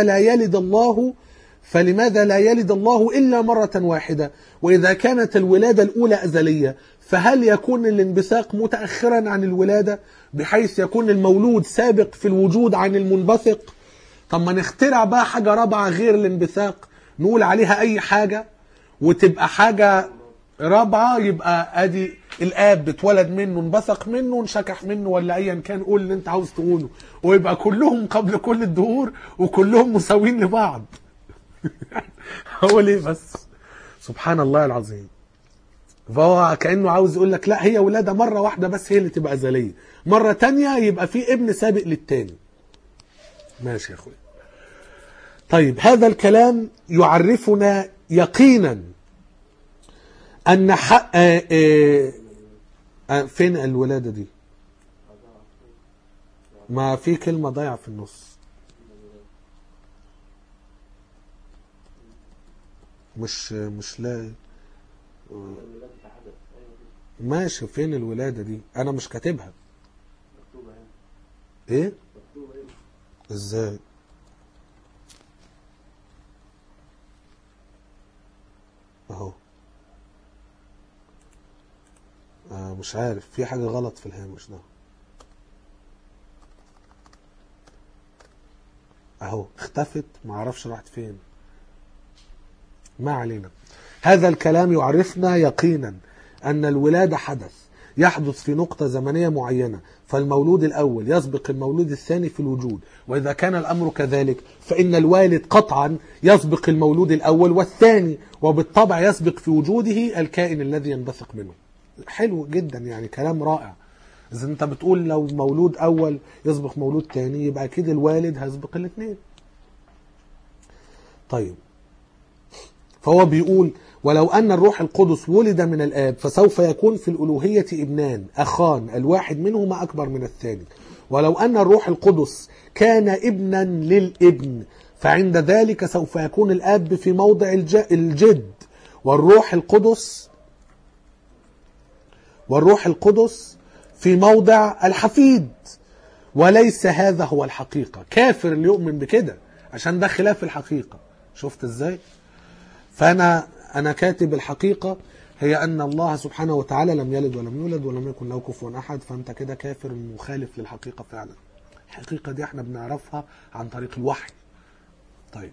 لا يلد الله إلا مرة واحدة؟ وإذا كانت الولادة الأولى أزلية، فهل يكون الانبثاق متأخرا عن الولادة بحيث يكون المولود سابق في الوجود عن المنبثق؟ طب ما نخترع بقى حاجة رابعة غير الانبثاق، نقول عليها أي حاجة وتبقى حاجة رابعة، يبقى ادي الاب بتولد منه، انبثق منه، انشكح منه، ولا ايا كان، قول اللي انت عاوز تقوله، ويبقى كلهم قبل كل الدهور وكلهم مساويين لبعض. هو ليه بس؟ سبحان الله العظيم. فهو كأنه عاوز يقول لك لا، هي ولادة مرة واحدة بس هي اللي تبقى أزلية، مرة تانية يبقى في ابن سابق للتاني. ماشي يا اخوي. طيب هذا الكلام يعرفنا يقينا أن فين الولادة دي؟ ما في كلمة ضايعة في النص، مش لاقي. ماشي، فين الولادة دي؟ أنا مش كاتبها. إيه؟ إزاي؟ أهو. مش عارف، في حاجة غلط في الهامش ده. اهو اختفت، معرفش راحت فين، ما علينا. هذا الكلام يعرفنا يقينا أن الولادة حدث يحدث في نقطة زمنية معينة، فالمولود الأول يسبق المولود الثاني في الوجود، وإذا كان الأمر كذلك فإن الوالد قطعا يسبق المولود الأول والثاني، وبالطبع يسبق في وجوده الكائن الذي ينبثق منه. حلو جدا يعني، كلام رائع. إذا أنت بتقول لو مولود أول يسبق مولود تاني، يبقى أكيد الوالد هيسبق الاثنين. طيب فهو بيقول ولو أن الروح القدس ولد من الآب فسوف يكون في الألوهية ابنان أخان الواحد منهما أكبر من الثاني. ولو أن الروح القدس كان ابنا للابن فعند ذلك سوف يكون الآب في موضع الجد والروح القدس في موضع الحفيد، وليس هذا هو الحقيقة. كافر اللي يؤمن بكده، عشان ده خلاف الحقيقة. شفت ازاي؟ فأنا كاتب الحقيقة هي أن الله سبحانه وتعالى لم يلد ولم يولد ولم يكن له كفوا أحد، فأنت كده كافر مخالف للحقيقة فعلا. الحقيقة دي احنا بنعرفها عن طريق الوحي. طيب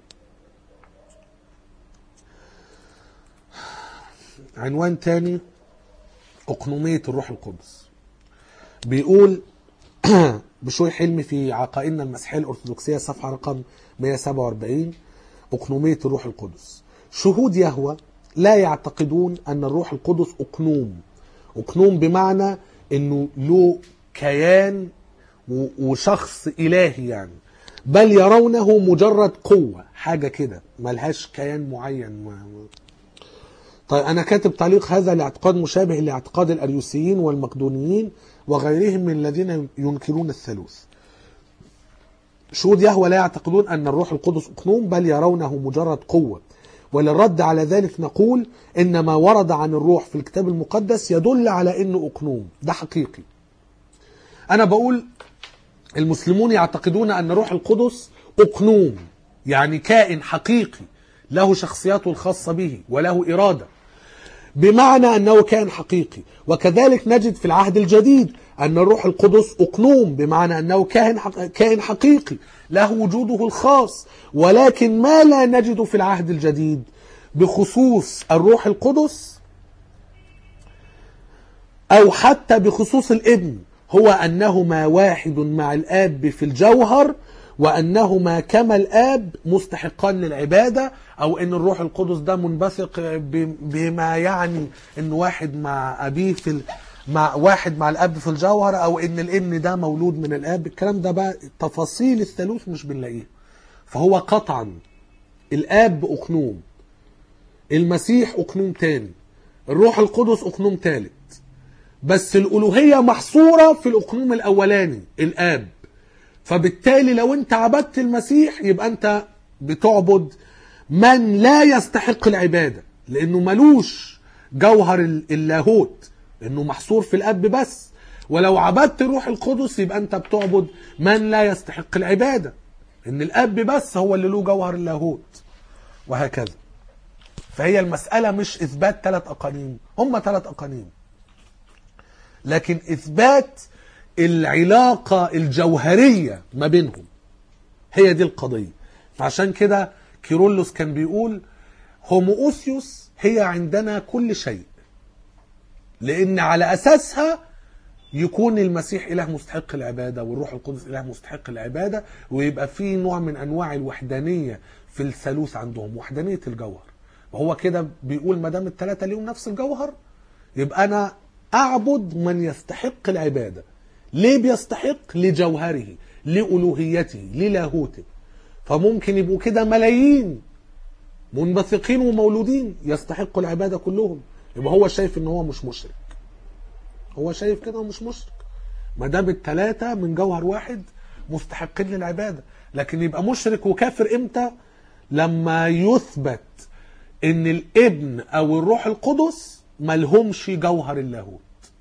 عنوان تاني: أقنومية الروح القدس. بيقول بشوي حلمي في عقائدنا المسيحية الأرثوذكسية صفحة رقم 147: أقنومية الروح القدس. شهود يهوه لا يعتقدون أن الروح القدس أقنوم بمعنى أنه له كيان وشخص إلهي يعني، بل يرونه مجرد قوة، حاجة كده ملهاش كيان معين. طيب أنا كاتب تعليق: هذا الاعتقاد مشابه لاعتقاد الأريوسيين والمقدونيين وغيرهم من الذين ينكرون الثالوث. شهود يهوه لا يعتقدون أن الروح القدس أقنوم، بل يرونه مجرد قوة، وللرد على ذلك نقول إن ما ورد عن الروح في الكتاب المقدس يدل على إنه أقنوم، ده حقيقي. أنا بقول المسلمون يعتقدون أن روح القدس أقنوم، يعني كائن حقيقي له شخصياته الخاصة به وله إرادة، بمعنى أنه كائن حقيقي. وكذلك نجد في العهد الجديد أن الروح القدس أقنوم، بمعنى أنه كائن حقيقي له وجوده الخاص. ولكن ما لا نجد في العهد الجديد بخصوص الروح القدس أو حتى بخصوص الابن هو أنهما واحد مع الآب في الجوهر، وأنهما كما الآب مستحقان للعبادة، أو أن الروح القدس ده منبثق بما يعني أن واحد مع أبيه واحد مع الآب في الجوهر، أو أن الابن ده مولود من الآب. الكلام ده بقى تفاصيل الثالوث مش بنلاقيها. فهو قطعا الآب أقنوم، المسيح أقنوم تاني، الروح القدس أقنوم تالت، بس الألوهية محصورة في الأقنوم الأولاني الآب. فبالتالي لو انت عبدت المسيح يبقى انت بتعبد من لا يستحق العبادة، لانه ملوش جوهر اللاهوت، لانه محصور في الاب بس. ولو عبدت الروح القدس يبقى انت بتعبد من لا يستحق العبادة، ان الاب بس هو اللي له جوهر اللاهوت، وهكذا. فهي المسألة مش اثبات 3 أقانيم، هم 3 أقانيم، لكن اثبات العلاقة الجوهرية ما بينهم، هي دي القضية. فعشان كده كيرلس كان بيقول هومووسيوس هي عندنا كل شيء، لأن على أساسها يكون المسيح إله مستحق العبادة والروح القدس إله مستحق العبادة، ويبقى في نوع من أنواع الوحدانية في الثالوث عندهم، وحدانية الجوهر. وهو كده بيقول ما دام ال3 ليهم نفس الجوهر يبقى أنا أعبد من يستحق العبادة. ليه بيستحق؟ لجوهره، لألوهيته، للاهوته. فممكن يبقوا كده ملايين منبثقين ومولودين يستحقوا العبادة كلهم، يبقى هو شايف ان هو مش مشرك. هو شايف كده ومش مشرك ما دام ال3 من جوهر واحد مستحقين للعبادة. لكن يبقى مشرك وكافر امتى؟ لما يثبت ان الابن او الروح القدس ملهمش جوهر اللاهوت.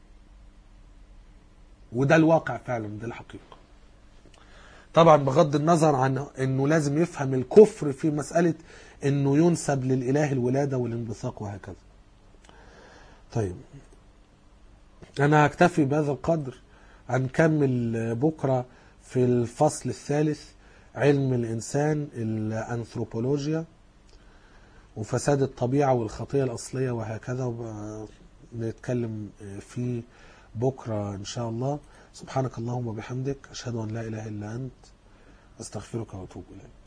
وده الواقع فعلا، ده الحقيقة. طبعا بغض النظر عن انه لازم يفهم الكفر في مسألة انه ينسب للإله الولادة والانبثاق وهكذا. طيب انا هكتفي بهذا القدر، هنكمل بكرة في الفصل الثالث علم الإنسان، الأنثروبولوجيا، وفساد الطبيعة والخطية الأصلية وهكذا، نتكلم فيه بكرة إن شاء الله. سبحانك اللهم وبحمدك، أشهد أن لا إله إلا أنت، أستغفرك وأتوب إليك.